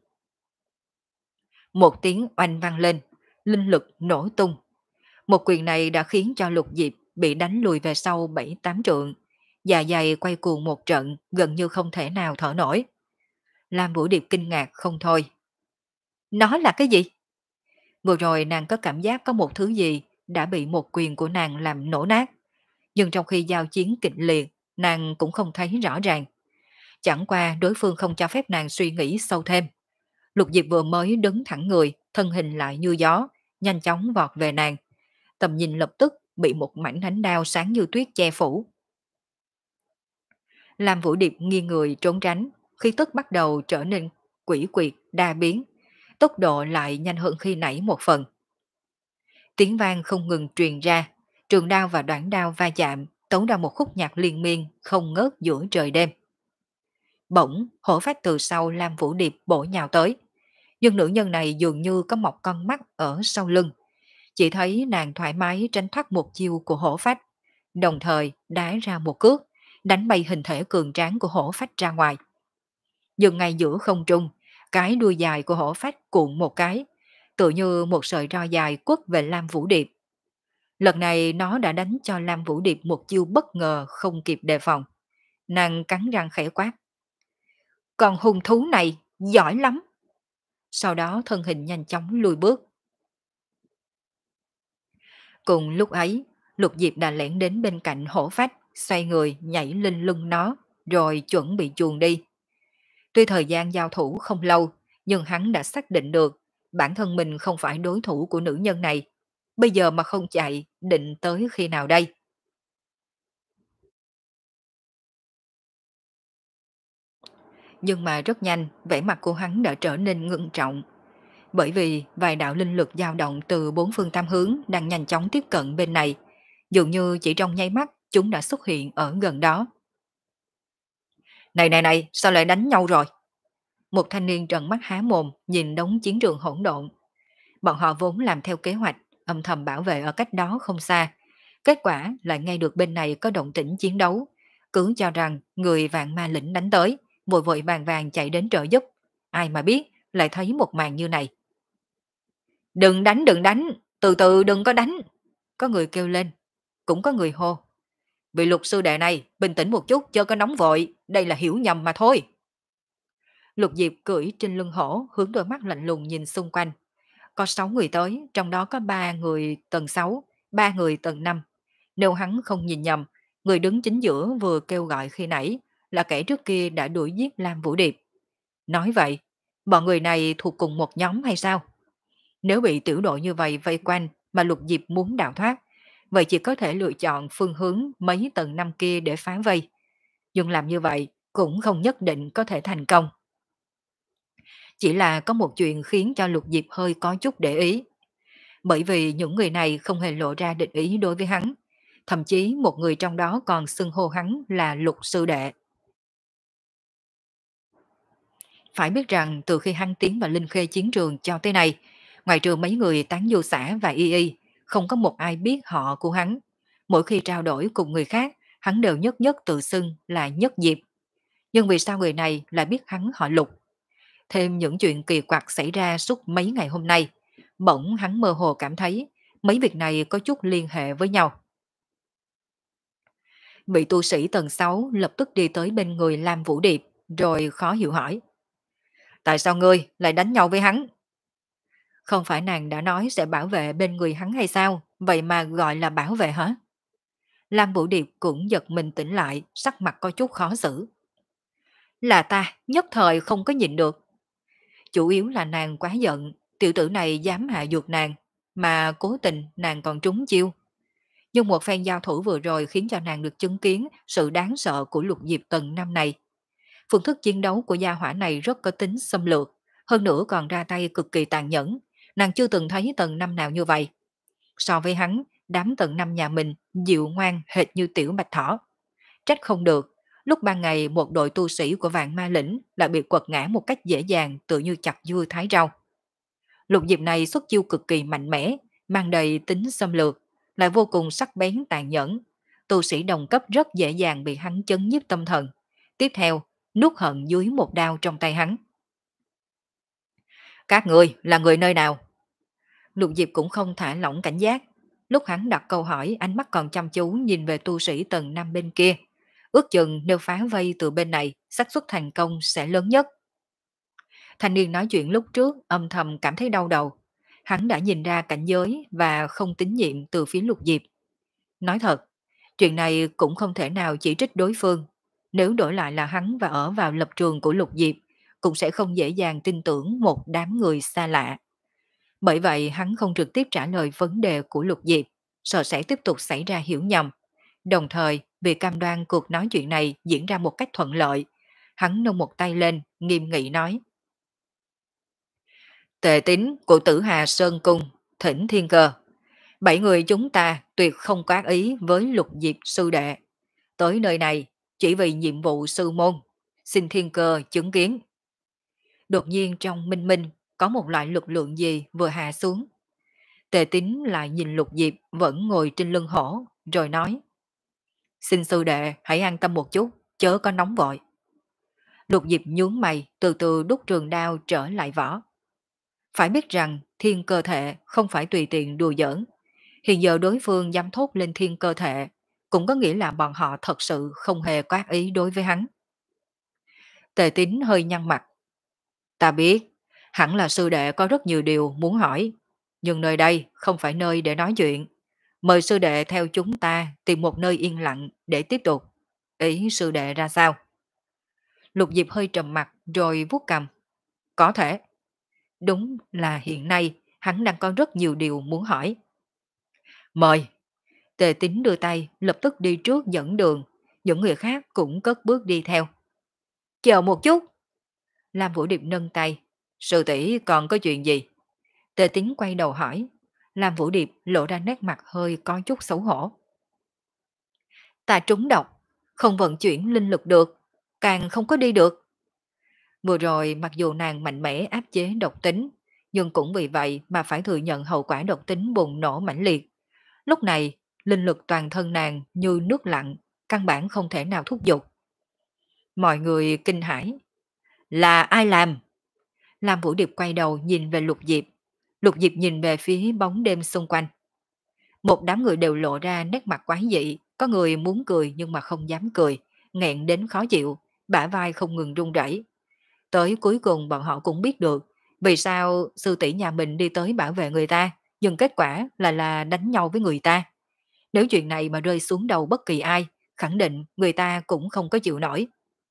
Một tiếng oanh vang lên, linh lực nổ tung. Một quyền này đã khiến cho Lục Diệp bị đánh lùi về sau bảy tám trượng. Dạ dày quay cuồng một trận, gần như không thể nào thở nổi. Lam Vũ Điệp kinh ngạc không thôi. Nó là cái gì? Vừa rồi nàng có cảm giác có một thứ gì đã bị một quyền của nàng làm nổ nát. Nhưng trong khi giao chiến kịch liệt, nàng cũng không thấy rõ ràng. Chẳng qua đối phương không cho phép nàng suy nghĩ sâu thêm. Lục Diệp vừa mới đứng thẳng người, thân hình lại như gió, nhanh chóng vọt về nàng. Tầm nhìn lập tức bị một mảnh ánh đao sáng như tuyết che phủ. Lam Vũ Điệp nghiêng người trốn tránh, khí tức bắt đầu trở nên quỷ quyệt, đa biến, tốc độ lại nhanh hơn khi nãy một phần. Tiếng vang không ngừng truyền ra, trường đao và đoạn đao va chạm, tấu ra một khúc nhạc liên miên, không ngớt giữa trời đêm. Bỗng, hổ phách từ sau Lam Vũ Điệp bổ nhào tới, nhưng nữ nhân này dường như có một con mắt ở sau lưng. Chỉ thấy nàng thoải mái tránh thoát một chiêu của hổ phách, đồng thời đá ra một cước, đánh bay hình thể cường tráng của hổ phách ra ngoài. Dừng ngay giữa không trung, cái đuôi dài của hổ phách cuộn một cái, tự như một sợi roi dài quất về Lam Vũ Điệp. Lần này nó đã đánh cho Lam Vũ Điệp một chiêu bất ngờ không kịp đề phòng. Nàng cắn răng khẽ quát. Còn hung thú này, giỏi lắm. Sau đó thân hình nhanh chóng lùi bước. Cùng lúc ấy, Lục Diệp đã lẻn đến bên cạnh hổ phách, xoay người nhảy lên lưng nó, rồi chuẩn bị chuồn đi. Tuy thời gian giao thủ không lâu, nhưng hắn đã xác định được bản thân mình không phải đối thủ của nữ nhân này. Bây giờ mà không chạy, định tới khi nào đây? Nhưng mà rất nhanh, vẻ mặt của hắn đã trở nên ngưng trọng. Bởi vì vài đạo linh lực dao động từ bốn phương tám hướng đang nhanh chóng tiếp cận bên này. Dường như chỉ trong nháy mắt, chúng đã xuất hiện ở gần đó. Này này này, sao lại đánh nhau rồi? Một thanh niên trợn mắt há mồm, nhìn đống chiến trường hỗn độn. Bọn họ vốn làm theo kế hoạch, âm thầm bảo vệ ở cách đó không xa. Kết quả lại nghe được bên này có động tĩnh chiến đấu. Cứ cho rằng người vạn ma lĩnh đánh tới, vội vội vàng vàng chạy đến trợ giúp. Ai mà biết, lại thấy một màn như này. Đừng đánh, đừng đánh, từ từ đừng có đánh. Có người kêu lên, cũng có người hô. Vị Lục sư đệ này, bình tĩnh một chút, chớ có nóng vội, đây là hiểu nhầm mà thôi. Lục Diệp cưỡi trên lưng hổ, hướng đôi mắt lạnh lùng nhìn xung quanh. Có sáu người tới, trong đó có ba người tầng sáu, ba người tầng năm. Nếu hắn không nhìn nhầm, người đứng chính giữa vừa kêu gọi khi nãy là kẻ trước kia đã đuổi giết Lam Vũ Điệp. Nói vậy, bọn người này thuộc cùng một nhóm hay sao? Nếu bị tiểu đội như vậy vây quanh mà Lục Diệp muốn đào thoát, vậy chỉ có thể lựa chọn phương hướng mấy tầng năm kia để phá vây. Nhưng làm như vậy cũng không nhất định có thể thành công. Chỉ là có một chuyện khiến cho Lục Diệp hơi có chút để ý. Bởi vì những người này không hề lộ ra địch ý đối với hắn. Thậm chí một người trong đó còn xưng hô hắn là Lục sư đệ. Phải biết rằng từ khi hắn tiến vào Linh Khê chiến trường cho tới nay, ngoài trừ mấy người tán du xã và y y, không có một ai biết họ của hắn. Mỗi khi trao đổi cùng người khác, hắn đều nhất nhất tự xưng là Nhất Diệp. Nhưng vì sao người này lại biết hắn họ Lục? Thêm những chuyện kỳ quặc xảy ra suốt mấy ngày hôm nay, bỗng hắn mơ hồ cảm thấy mấy việc này có chút liên hệ với nhau. Vị tu sĩ tầng sáu lập tức đi tới bên người Lam Vũ Điệp, rồi khó hiểu hỏi. Tại sao ngươi lại đánh nhau với hắn? Không phải nàng đã nói sẽ bảo vệ bên người hắn hay sao? Vậy mà gọi là bảo vệ hả? Lam Vũ Điệp cũng giật mình tỉnh lại, sắc mặt có chút khó xử. Là ta, nhất thời không có nhịn được. Chủ yếu là nàng quá giận, tiểu tử này dám hạ dược nàng, mà cố tình nàng còn trúng chiêu. Nhưng một phen giao thủ vừa rồi khiến cho nàng được chứng kiến sự đáng sợ của Lục Diệp tầng năm này. Phương thức chiến đấu của gia hỏa này rất có tính xâm lược, hơn nữa còn ra tay cực kỳ tàn nhẫn, nàng chưa từng thấy tầng năm nào như vậy. So với hắn, đám tầng năm nhà mình dịu ngoan hệt như tiểu bạch thỏ. Trách không được, lúc ban ngày một đội tu sĩ của vạn ma lĩnh lại bị quật ngã một cách dễ dàng tự như chặt dưa thái rau. Lục Diệp này xuất chiêu cực kỳ mạnh mẽ, mang đầy tính xâm lược, lại vô cùng sắc bén tàn nhẫn. Tu sĩ đồng cấp rất dễ dàng bị hắn chấn nhiếp tâm thần. Tiếp theo, nuốt hận dưới một đao trong tay hắn. Các người là người nơi nào? Lục Diệp cũng không thả lỏng cảnh giác. Lúc hắn đặt câu hỏi, ánh mắt còn chăm chú nhìn về tu sĩ tầng năm bên kia. Ước chừng nếu phá vây từ bên này, xác suất thành công sẽ lớn nhất. Thanh niên nói chuyện lúc trước âm thầm cảm thấy đau đầu. Hắn đã nhìn ra cảnh giới và không tín nhiệm từ phía Lục Diệp. Nói thật, chuyện này cũng không thể nào chỉ trích đối phương. Nếu đổi lại là hắn và ở vào lập trường của Lục Diệp, cũng sẽ không dễ dàng tin tưởng một đám người xa lạ. Bởi vậy hắn không trực tiếp trả lời vấn đề của Lục Diệp, sợ sẽ tiếp tục xảy ra hiểu nhầm. Đồng thời, vì cam đoan cuộc nói chuyện này diễn ra một cách thuận lợi, hắn nâng một tay lên, nghiêm nghị nói. Tề tín của Tử Hà Sơn Cung, thỉnh thiên cơ. Bảy người chúng ta tuyệt không có ác ý với Lục Diệp sư đệ. Tới nơi này, chỉ vì nhiệm vụ sư môn, xin thiên cơ chứng kiến. Đột nhiên trong minh minh, có một loại lực lượng gì vừa hạ xuống. Tề tín lại nhìn Lục Diệp vẫn ngồi trên lưng hổ, rồi nói. Xin sư đệ hãy an tâm một chút, chớ có nóng vội. Lục Diệp nhướng mày, từ từ đút trường đao trở lại vỏ. Phải biết rằng thiên cơ thể không phải tùy tiện đùa giỡn. Hiện giờ đối phương dám thốt lên thiên cơ thể, cũng có nghĩa là bọn họ thật sự không hề có ác ý đối với hắn. Tề tín hơi nhăn mặt. Ta biết, hẳn là sư đệ có rất nhiều điều muốn hỏi, nhưng nơi đây không phải nơi để nói chuyện. Mời sư đệ theo chúng ta tìm một nơi yên lặng để tiếp tục. Ý sư đệ ra sao? Lục Diệp hơi trầm mặt rồi vuốt cằm. Có thể. Đúng là hiện nay hắn đang có rất nhiều điều muốn hỏi. Mời. Tề tín đưa tay lập tức đi trước dẫn đường. Những người khác cũng cất bước đi theo. Chờ một chút. Lam Vũ Điệp nâng tay. Sư tỷ còn có chuyện gì? Tề tín quay đầu hỏi. Lam Vũ Điệp lộ ra nét mặt hơi có chút xấu hổ. Ta trúng độc, không vận chuyển linh lực được, càng không có đi được. Vừa rồi mặc dù nàng mạnh mẽ áp chế độc tính, nhưng cũng vì vậy mà phải thừa nhận hậu quả độc tính bùng nổ mãnh liệt. Lúc này, linh lực toàn thân nàng như nước lặng, căn bản không thể nào thúc giục. Mọi người kinh hãi. Là ai làm? Lam Vũ Điệp quay đầu nhìn về Lục Diệp. Lục Diệp nhìn về phía bóng đêm xung quanh. Một đám người đều lộ ra nét mặt quái dị, có người muốn cười nhưng mà không dám cười, nghẹn đến khó chịu, bả vai không ngừng run rẩy. Tới cuối cùng bọn họ cũng biết được vì sao sư tỷ nhà mình đi tới bảo vệ người ta, nhưng kết quả là là đánh nhau với người ta. Nếu chuyện này mà rơi xuống đầu bất kỳ ai, khẳng định người ta cũng không có chịu nổi.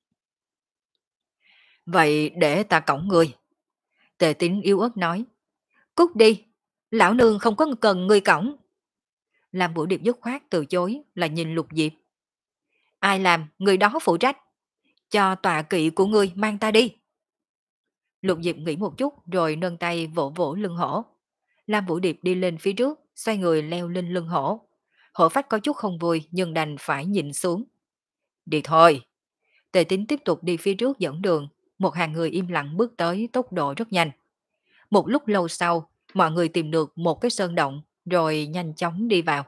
Vậy để ta cõng người. Tề Tín yếu ớt nói. Cút đi, lão nương không có cần người cõng. Làm Vũ Điệp dứt khoát từ chối là nhìn Lục Diệp. Ai làm, người đó phụ trách. Cho tọa kỵ của ngươi mang ta đi. Lục Diệp nghĩ một chút rồi nâng tay vỗ vỗ lưng hổ. Lam Vũ Điệp đi lên phía trước, xoay người leo lên lưng hổ. Hổ phách có chút không vui nhưng đành phải nhìn xuống. Đi thôi. Tề Tín tiếp tục đi phía trước dẫn đường. Một hàng người im lặng bước tới tốc độ rất nhanh. Một lúc lâu sau, mọi người tìm được một cái sơn động rồi nhanh chóng đi vào.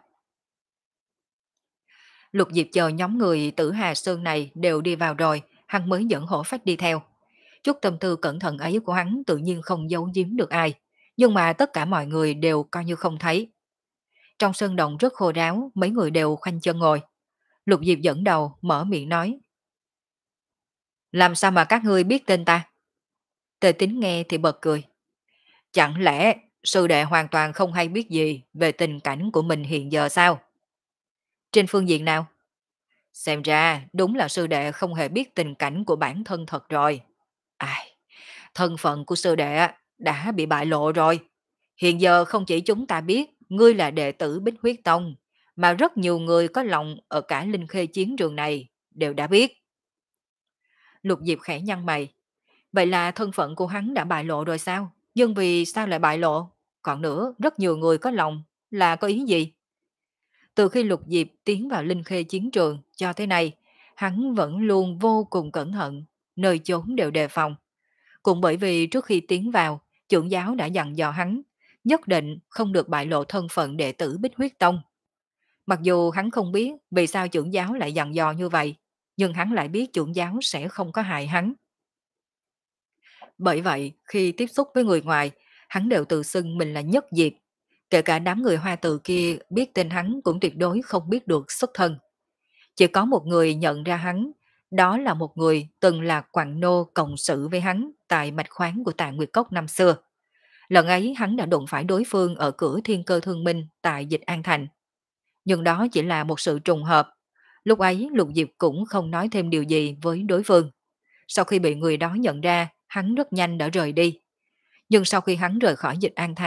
Lục Diệp chờ nhóm người Tử Hà Sơn này đều đi vào rồi, hắn mới dẫn hổ phách đi theo. Chút tâm tư cẩn thận ấy của hắn tự nhiên không giấu giếm được ai, nhưng mà tất cả mọi người đều coi như không thấy. Trong sơn động rất khô ráo, mấy người đều khoanh chân ngồi. Lục Diệp dẫn đầu, mở miệng nói. Làm sao mà các ngươi biết tên ta? Tề Tín nghe thì bật cười. Chẳng lẽ sư đệ hoàn toàn không hay biết gì về tình cảnh của mình hiện giờ sao? Trên phương diện nào? Xem ra đúng là sư đệ không hề biết tình cảnh của bản thân thật rồi. Ai, thân phận của sư đệ đã bị bại lộ rồi. Hiện giờ không chỉ chúng ta biết ngươi là đệ tử Bích Huyết Tông, mà rất nhiều người có lòng ở cả Linh Khê chiến trường này đều đã biết. Lục Diệp khẽ nhăn mày. Vậy là thân phận của hắn đã bại lộ rồi sao? Nhưng vì sao lại bại lộ? Còn nữa, rất nhiều người có lòng là có ý gì? Từ khi Lục Diệp tiến vào Linh Khê chiến trường cho tới nay, hắn vẫn luôn vô cùng cẩn thận, nơi chốn đều đề phòng. Cũng bởi vì trước khi tiến vào, trưởng giáo đã dặn dò hắn, nhất định không được bại lộ thân phận đệ tử Bích Huyết Tông. Mặc dù hắn không biết vì sao trưởng giáo lại dặn dò như vậy, nhưng hắn lại biết trưởng giáo sẽ không có hại hắn. Bởi vậy, khi tiếp xúc với người ngoài, hắn đều tự xưng mình là Nhất Diệp. Kể cả đám người Hoa Từ kia biết tên hắn cũng tuyệt đối không biết được xuất thân. Chỉ có một người nhận ra hắn, đó là một người từng là quặng nô cộng sự với hắn tại mạch khoáng của Tạ Nguyệt Cốc năm xưa. Lần ấy hắn đã đụng phải đối phương ở cửa Thiên Cơ Thương Minh tại Dịch An Thành. Nhưng đó chỉ là một sự trùng hợp. Lúc ấy Lục Diệp cũng không nói thêm điều gì với đối phương. Sau khi bị người đó nhận ra, hắn rất nhanh đã rời đi. Nhưng sau khi hắn rời khỏi Dịch An Thành,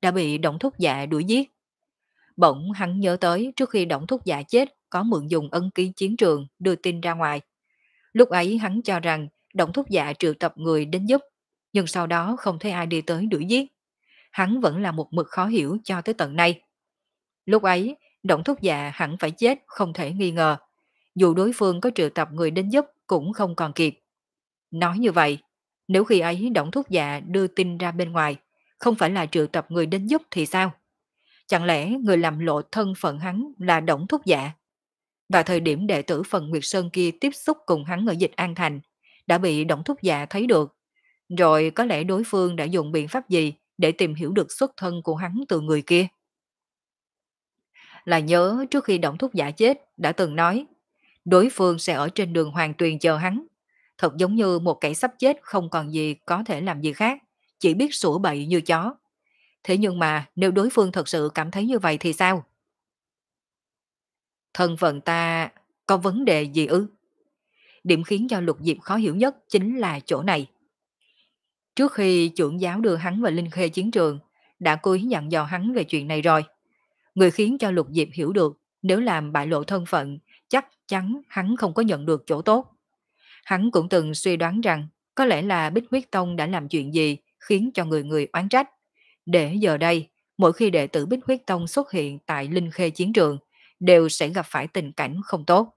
đã bị Đổng Thúc Dạ đuổi giết. Bỗng hắn nhớ tới trước khi Đổng Thúc Dạ chết có mượn dùng ân ký chiến trường đưa tin ra ngoài. Lúc ấy hắn cho rằng Đổng Thúc Dạ triệu tập người đến giúp, nhưng sau đó không thấy ai đi tới đuổi giết. Hắn vẫn là một mực khó hiểu cho tới tận nay. Lúc ấy, Đổng Thúc Dạ hẳn phải chết không thể nghi ngờ. Dù đối phương có triệu tập người đến giúp cũng không còn kịp. Nói như vậy, nếu khi ấy Đổng Thúc Dạ đưa tin ra bên ngoài, không phải là triệu tập người đến giúp thì sao? Chẳng lẽ người làm lộ thân phận hắn là Đổng Thúc Dạ? Và thời điểm đệ tử Phần Nguyệt Sơn kia tiếp xúc cùng hắn ở Dịch An Thành, đã bị Đổng Thúc Dạ thấy được. Rồi có lẽ đối phương đã dùng biện pháp gì để tìm hiểu được xuất thân của hắn từ người kia? Là nhớ trước khi Đổng Thúc Dạ chết đã từng nói đối phương sẽ ở trên đường Hoàng Tuyền chờ hắn. Thật giống như một kẻ sắp chết không còn gì có thể làm gì khác, chỉ biết sủa bậy như chó. Thế nhưng mà nếu đối phương thật sự cảm thấy như vậy thì sao? Thân phận ta có vấn đề gì ư? Điểm khiến cho Lục Diệp khó hiểu nhất chính là chỗ này. Trước khi trưởng giáo đưa hắn vào Linh Khê chiến trường, đã cố ý dặn dò hắn về chuyện này rồi. Người khiến cho Lục Diệp hiểu được nếu làm bại lộ thân phận, chắc chắn hắn không có nhận được chỗ tốt. Hắn cũng từng suy đoán rằng có lẽ là Bích Huyết Tông đã làm chuyện gì khiến cho người người oán trách. Để giờ đây, mỗi khi đệ tử Bích Huyết Tông xuất hiện tại Linh Khê chiến trường, đều sẽ gặp phải tình cảnh không tốt.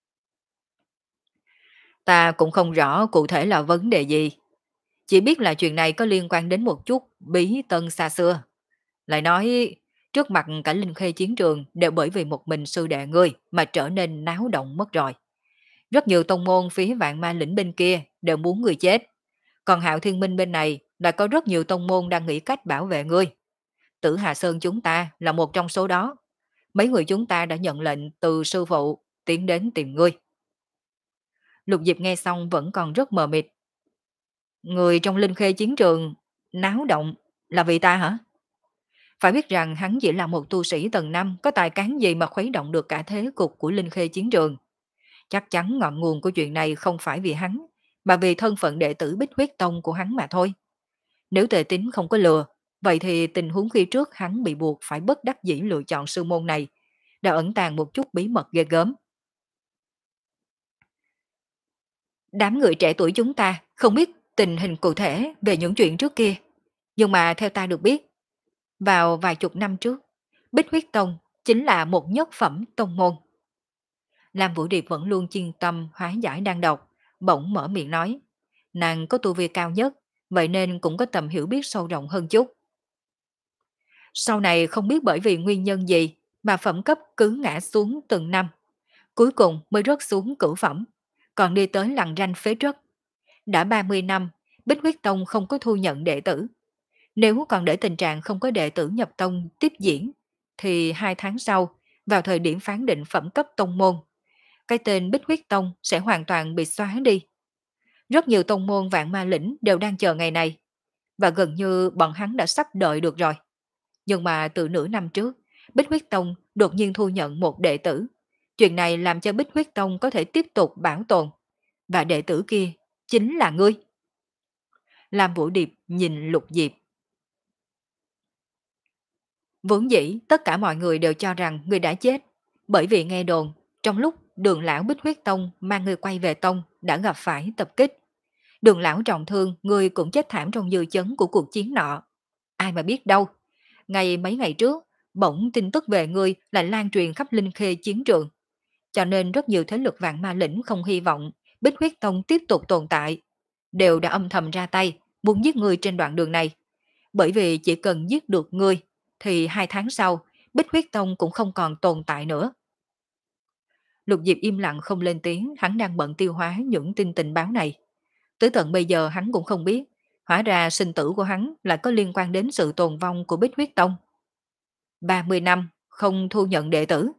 Ta cũng không rõ cụ thể là vấn đề gì. Chỉ biết là chuyện này có liên quan đến một chút bí tân xa xưa. Lại nói, trước mặt cả Linh Khê chiến trường đều bởi vì một mình sư đệ ngươi mà trở nên náo động mất rồi. Rất nhiều tông môn phía Vạn Ma Lĩnh bên kia đều muốn ngươi chết. Còn Hạo Thiên Minh bên này lại có rất nhiều tông môn đang nghĩ cách bảo vệ ngươi. Tử Hà Sơn chúng ta là một trong số đó. Mấy người chúng ta đã nhận lệnh từ sư phụ tiến đến tìm ngươi. Lục Diệp nghe xong vẫn còn rất mờ mịt. Người trong Linh Khê chiến trường náo động là vì ta hả? Phải biết rằng hắn chỉ là một tu sĩ tầng năm có tài cán gì mà khuấy động được cả thế cục của Linh Khê chiến trường. Chắc chắn ngọn nguồn của chuyện này không phải vì hắn, mà vì thân phận đệ tử Bích Huyết Tông của hắn mà thôi. Nếu Tề Tín không có lừa, vậy thì tình huống khi trước hắn bị buộc phải bất đắc dĩ lựa chọn sư môn này, đã ẩn tàng một chút bí mật ghê gớm. Đám người trẻ tuổi chúng ta không biết tình hình cụ thể về những chuyện trước kia, nhưng mà theo ta được biết, vào vài chục năm trước, Bích Huyết Tông chính là một nhất phẩm tông môn. Lam Vũ Điệp vẫn luôn chuyên tâm hóa giải đang độc, bỗng mở miệng nói, nàng có tu vi cao nhất, vậy nên cũng có tầm hiểu biết sâu rộng hơn chút. Sau này không biết bởi vì nguyên nhân gì mà phẩm cấp cứ ngã xuống từng năm, cuối cùng mới rớt xuống cửu phẩm, còn đi tới lằn ranh phế truất. Đã ba mươi năm, Bích Huyết Tông không có thu nhận đệ tử. Nếu còn để tình trạng không có đệ tử nhập tông tiếp diễn, thì hai tháng sau, vào thời điểm phán định phẩm cấp tông môn, cái tên Bích Huyết Tông sẽ hoàn toàn bị xóa đi. Rất nhiều tông môn Vạn Ma Lĩnh đều đang chờ ngày này, và gần như bọn hắn đã sắp đợi được rồi. Nhưng mà từ nửa năm trước, Bích Huyết Tông đột nhiên thu nhận một đệ tử. Chuyện này làm cho Bích Huyết Tông có thể tiếp tục bảo tồn. Và đệ tử kia chính là ngươi. Lam Vũ Điệp nhìn Lục Diệp. Vốn dĩ tất cả mọi người đều cho rằng ngươi đã chết. Bởi vì nghe đồn, trong lúc Đường lão Bích Huyết Tông mang ngươi quay về tông đã gặp phải tập kích. Đường lão trọng thương, ngươi cũng chết thảm trong dư chấn của cuộc chiến nọ. Ai mà biết đâu. Ngày mấy ngày trước, bỗng tin tức về ngươi lại lan truyền khắp Linh Khê chiến trường. Cho nên rất nhiều thế lực Vạn Ma Lĩnh không hy vọng Bích Huyết Tông tiếp tục tồn tại. Đều đã âm thầm ra tay, muốn giết ngươi trên đoạn đường này. Bởi vì chỉ cần giết được ngươi, thì hai tháng sau, Bích Huyết Tông cũng không còn tồn tại nữa. Lục Diệp im lặng không lên tiếng, hắn đang bận tiêu hóa những tin tình báo này. Tới tận bây giờ hắn cũng không biết, hóa ra sinh tử của hắn lại có liên quan đến sự tồn vong của Bích Huyết Tông. ba mươi năm không thu nhận đệ tử.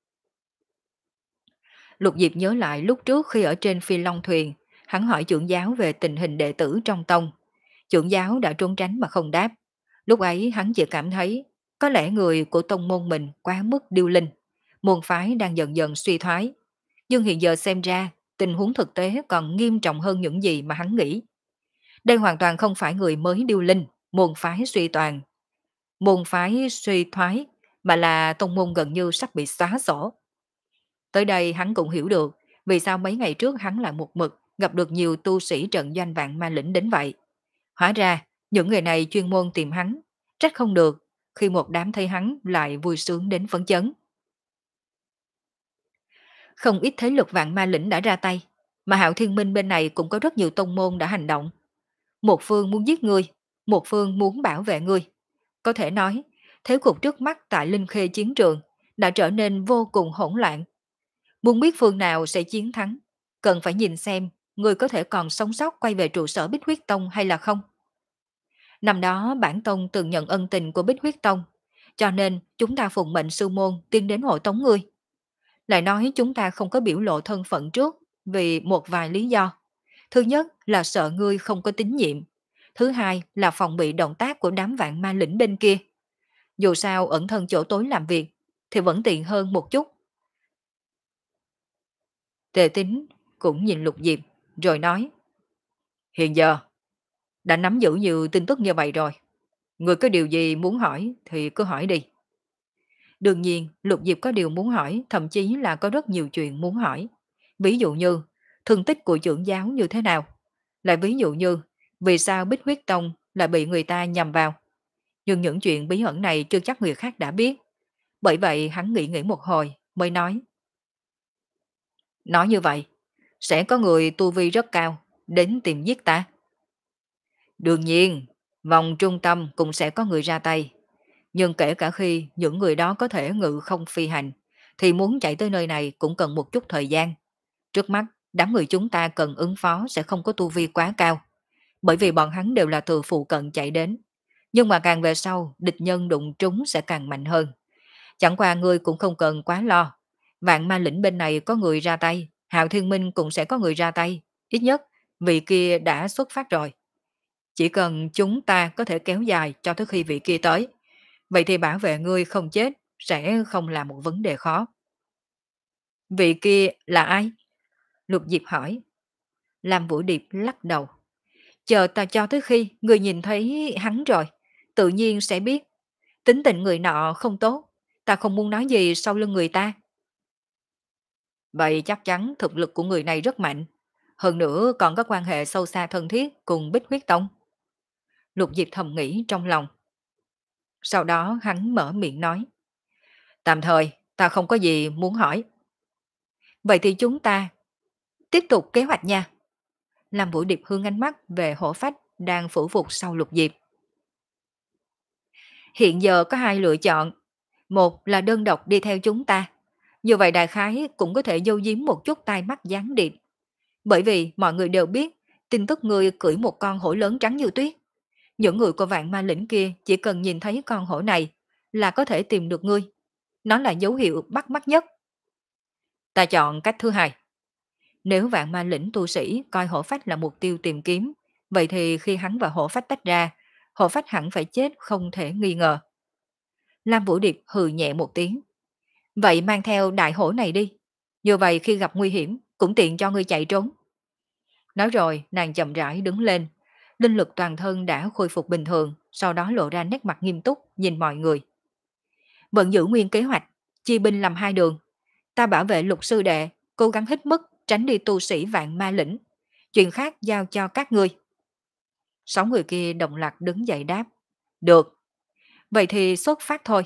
Lục Diệp nhớ lại lúc trước khi ở trên Phi Long Thuyền, hắn hỏi trưởng giáo về tình hình đệ tử trong tông. Trưởng giáo đã trốn tránh mà không đáp. Lúc ấy hắn chỉ cảm thấy có lẽ người của tông môn mình quá mức điêu linh, môn phái đang dần dần suy thoái. Nhưng hiện giờ xem ra, tình huống thực tế còn nghiêm trọng hơn những gì mà hắn nghĩ. Đây hoàn toàn không phải người mới điêu linh, môn phái suy toàn. môn phái suy thoái, mà là tông môn gần như sắp bị xóa sổ. Tới đây hắn cũng hiểu được vì sao mấy ngày trước hắn lại một mực gặp được nhiều tu sĩ trận doanh vạn ma lĩnh đến vậy. Hóa ra, những người này chuyên môn tìm hắn, trách không được khi một đám thấy hắn lại vui sướng đến phấn chấn. Không ít thế lực vạn ma lĩnh đã ra tay, mà Hạo Thiên Minh bên này cũng có rất nhiều tông môn đã hành động. Một phương muốn giết ngươi, một phương muốn bảo vệ ngươi. Có thể nói, thế cục trước mắt tại Linh Khê chiến trường đã trở nên vô cùng hỗn loạn. Muốn biết phương nào sẽ chiến thắng, cần phải nhìn xem ngươi có thể còn sống sót quay về trụ sở Bích Huyết Tông hay là không. Năm đó bản tông từng nhận ân tình của Bích Huyết Tông, cho nên chúng ta phụng mệnh sư môn tiến đến hộ tống ngươi. Lại nói chúng ta không có biểu lộ thân phận trước vì một vài lý do. Thứ nhất là sợ ngươi không có tín nhiệm. Thứ hai là phòng bị động tác của đám vạn ma lĩnh bên kia. Dù sao ẩn thân chỗ tối làm việc thì vẫn tiện hơn một chút. Tề Tính cũng nhìn Lục Diệp rồi nói: Hiện giờ đã nắm giữ nhiều tin tức như vậy rồi. Người có điều gì muốn hỏi thì cứ hỏi đi. Đương nhiên Lục Diệp có điều muốn hỏi, thậm chí là có rất nhiều chuyện muốn hỏi. Ví dụ như thương tích của trưởng giáo như thế nào. Lại ví dụ như vì sao Bích Huyết Tông lại bị người ta nhầm vào. Nhưng những chuyện bí ẩn này chưa chắc người khác đã biết. Bởi vậy hắn nghĩ nghĩ một hồi mới nói. Nói như vậy, sẽ có người tu vi rất cao đến tìm giết ta. Đương nhiên, vòng trung tâm cũng sẽ có người ra tay. Nhưng kể cả khi những người đó có thể ngự không phi hành, thì muốn chạy tới nơi này cũng cần một chút thời gian. Trước mắt, đám người chúng ta cần ứng phó sẽ không có tu vi quá cao. Bởi vì bọn hắn đều là từ phụ cận chạy đến. Nhưng mà càng về sau, địch nhân đụng trúng sẽ càng mạnh hơn. Chẳng qua ngươi cũng không cần quá lo. Vạn ma lĩnh bên này có người ra tay, Hạo Thiên Minh cũng sẽ có người ra tay. Ít nhất, vị kia đã xuất phát rồi. Chỉ cần chúng ta có thể kéo dài cho tới khi vị kia tới. Vậy thì bảo vệ ngươi không chết sẽ không là một vấn đề khó. Vị kia là ai? Lục Diệp hỏi. Lam Vũ Điệp lắc đầu. Chờ ta cho tới khi người nhìn thấy hắn rồi, tự nhiên sẽ biết. Tính tình người nọ không tốt, ta không muốn nói gì sau lưng người ta. Vậy chắc chắn thực lực của người này rất mạnh. Hơn nữa còn có quan hệ sâu xa thân thiết cùng Bích Huyết Tông. Lục Diệp thầm nghĩ trong lòng. Sau đó hắn mở miệng nói. Tạm thời, ta không có gì muốn hỏi. Vậy thì chúng ta tiếp tục kế hoạch nha. Lam Vũ Điệp hướng ánh mắt về hổ phách đang phủ phục sau Lục Diệp. Hiện giờ có hai lựa chọn. Một là đơn độc đi theo chúng ta. Như vậy đại khái cũng có thể giấu giếm một chút tai mắt gián điệp. Bởi vì mọi người đều biết tin tức người cưỡi một con hổ lớn trắng như tuyết. Những người của vạn ma lĩnh kia chỉ cần nhìn thấy con hổ này là có thể tìm được ngươi. Nó là dấu hiệu bắt mắt nhất. Ta chọn cách thứ hai. Nếu vạn ma lĩnh tu sĩ coi hổ phách là mục tiêu tìm kiếm, vậy thì khi hắn và hổ phách tách ra, hổ phách hẳn phải chết không thể nghi ngờ. Lam Vũ Điệp hừ nhẹ một tiếng. Vậy mang theo đại hổ này đi. Như vậy khi gặp nguy hiểm, cũng tiện cho ngươi chạy trốn. Nói rồi, nàng chậm rãi đứng lên. Linh lực toàn thân đã khôi phục bình thường, sau đó lộ ra nét mặt nghiêm túc, nhìn mọi người. Vẫn giữ nguyên kế hoạch, chia binh làm hai đường. Ta bảo vệ Lục sư đệ, cố gắng hết mức, tránh đi tu sĩ vạn ma lĩnh. Chuyện khác giao cho các ngươi. Sáu người kia đồng loạt đứng dậy đáp. Được. Vậy thì xuất phát thôi.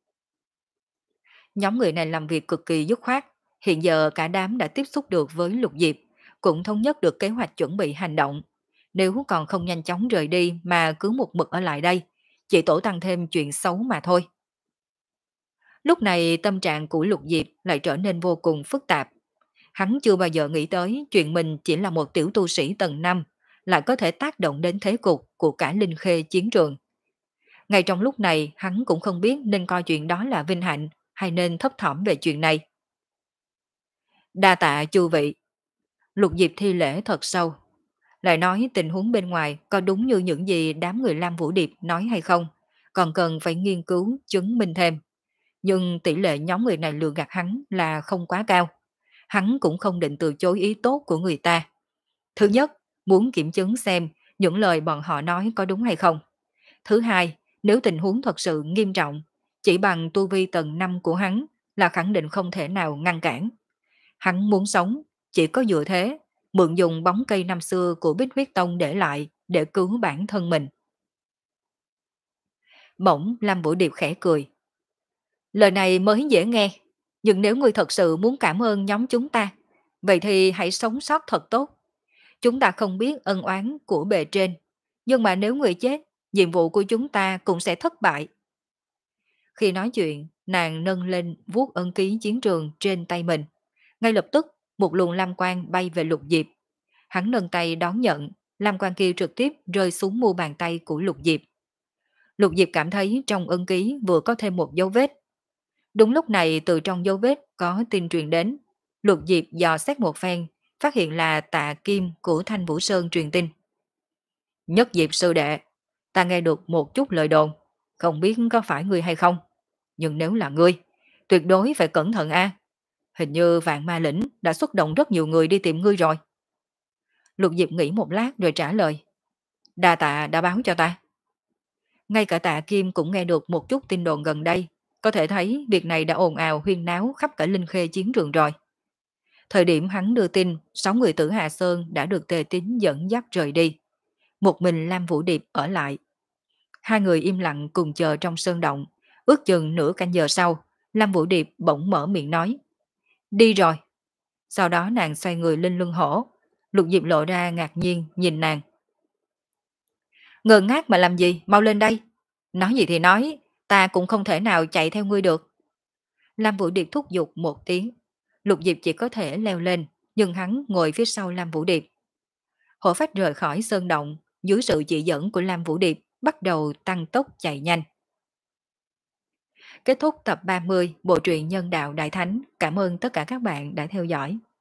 Nhóm người này làm việc cực kỳ dứt khoát. Hiện giờ cả đám đã tiếp xúc được với Lục Diệp, cũng thống nhất được kế hoạch chuẩn bị hành động. Nếu còn không nhanh chóng rời đi mà cứ một mực ở lại đây, chỉ tổ tăng thêm chuyện xấu mà thôi. Lúc này tâm trạng của Lục Diệp lại trở nên vô cùng phức tạp. Hắn chưa bao giờ nghĩ tới chuyện mình chỉ là một tiểu tu sĩ tầng năm, lại có thể tác động đến thế cục của cả Linh Khê chiến trường. Ngay trong lúc này hắn cũng không biết nên coi chuyện đó là vinh hạnh hay nên thấp thỏm về chuyện này. Đa tạ chư vị. Lục Diệp thi lễ thật sâu. Lại nói tình huống bên ngoài có đúng như những gì đám người Lam Vũ Điệp nói hay không, còn cần phải nghiên cứu chứng minh thêm. Nhưng tỷ lệ nhóm người này lừa gạt hắn là không quá cao. Hắn cũng không định từ chối ý tốt của người ta. Thứ nhất, muốn kiểm chứng xem những lời bọn họ nói có đúng hay không. Thứ hai, Nếu tình huống thật sự nghiêm trọng, chỉ bằng tu vi tầng năm của hắn là khẳng định không thể nào ngăn cản. Hắn muốn sống, chỉ có dựa thế, mượn dùng bóng cây năm xưa của Bích Huyết Tông để lại để cứu bản thân mình. Bỗng Lâm Vũ Điệp khẽ cười. Lời này mới dễ nghe, nhưng nếu ngươi thật sự muốn cảm ơn nhóm chúng ta, vậy thì hãy sống sót thật tốt. Chúng ta không biết ân oán của bề trên, nhưng mà nếu người chết, nhiệm vụ của chúng ta cũng sẽ thất bại. Khi nói chuyện, nàng nâng lên vuốt ân ký chiến trường trên tay mình. Ngay lập tức, một luồng lam quang bay về Lục Diệp. Hắn nâng tay đón nhận, lam quang kia trực tiếp rơi xuống mu bàn tay của Lục Diệp. Lục Diệp cảm thấy trong ân ký vừa có thêm một dấu vết. Đúng lúc này từ trong dấu vết có tin truyền đến. Lục Diệp dò xét một phen, phát hiện là Tạ Kim của Thanh Vũ Sơn truyền tin. Nhất Diệp sư đệ, ta nghe được một chút lời đồn, không biết có phải ngươi hay không. Nhưng nếu là ngươi, tuyệt đối phải cẩn thận a. Hình như Vạn Ma Lĩnh đã xuất động rất nhiều người đi tìm ngươi rồi. Lục Diệp nghĩ một lát rồi trả lời. Đa tạ đã báo cho ta. Ngay cả Tạ Kim cũng nghe được một chút tin đồn gần đây, có thể thấy việc này đã ồn ào huyên náo khắp cả Linh Khê chiến trường rồi. Thời điểm hắn đưa tin, sáu người Tử Hà Sơn đã được Tề Tín dẫn dắt rời đi. Một mình Lam Vũ Điệp ở lại. Hai người im lặng cùng chờ trong sơn động. Ước chừng nửa canh giờ sau, Lam Vũ Điệp bỗng mở miệng nói. Đi rồi. Sau đó nàng xoay người lên lưng hổ. Lục Diệp lộ ra ngạc nhiên nhìn nàng. Ngờ ngác mà làm gì, mau lên đây. Nói gì thì nói, ta cũng không thể nào chạy theo ngươi được. Lam Vũ Điệp thúc giục một tiếng. Lục Diệp chỉ có thể leo lên, nhưng hắn ngồi phía sau Lam Vũ Điệp. Hổ phách rời khỏi sơn động, dưới sự chỉ dẫn của Lam Vũ Điệp, bắt đầu tăng tốc chạy nhanh. Kết thúc tập ba mươi Bộ truyện Nhân Đạo Đại Thánh. Cảm ơn tất cả các bạn đã theo dõi.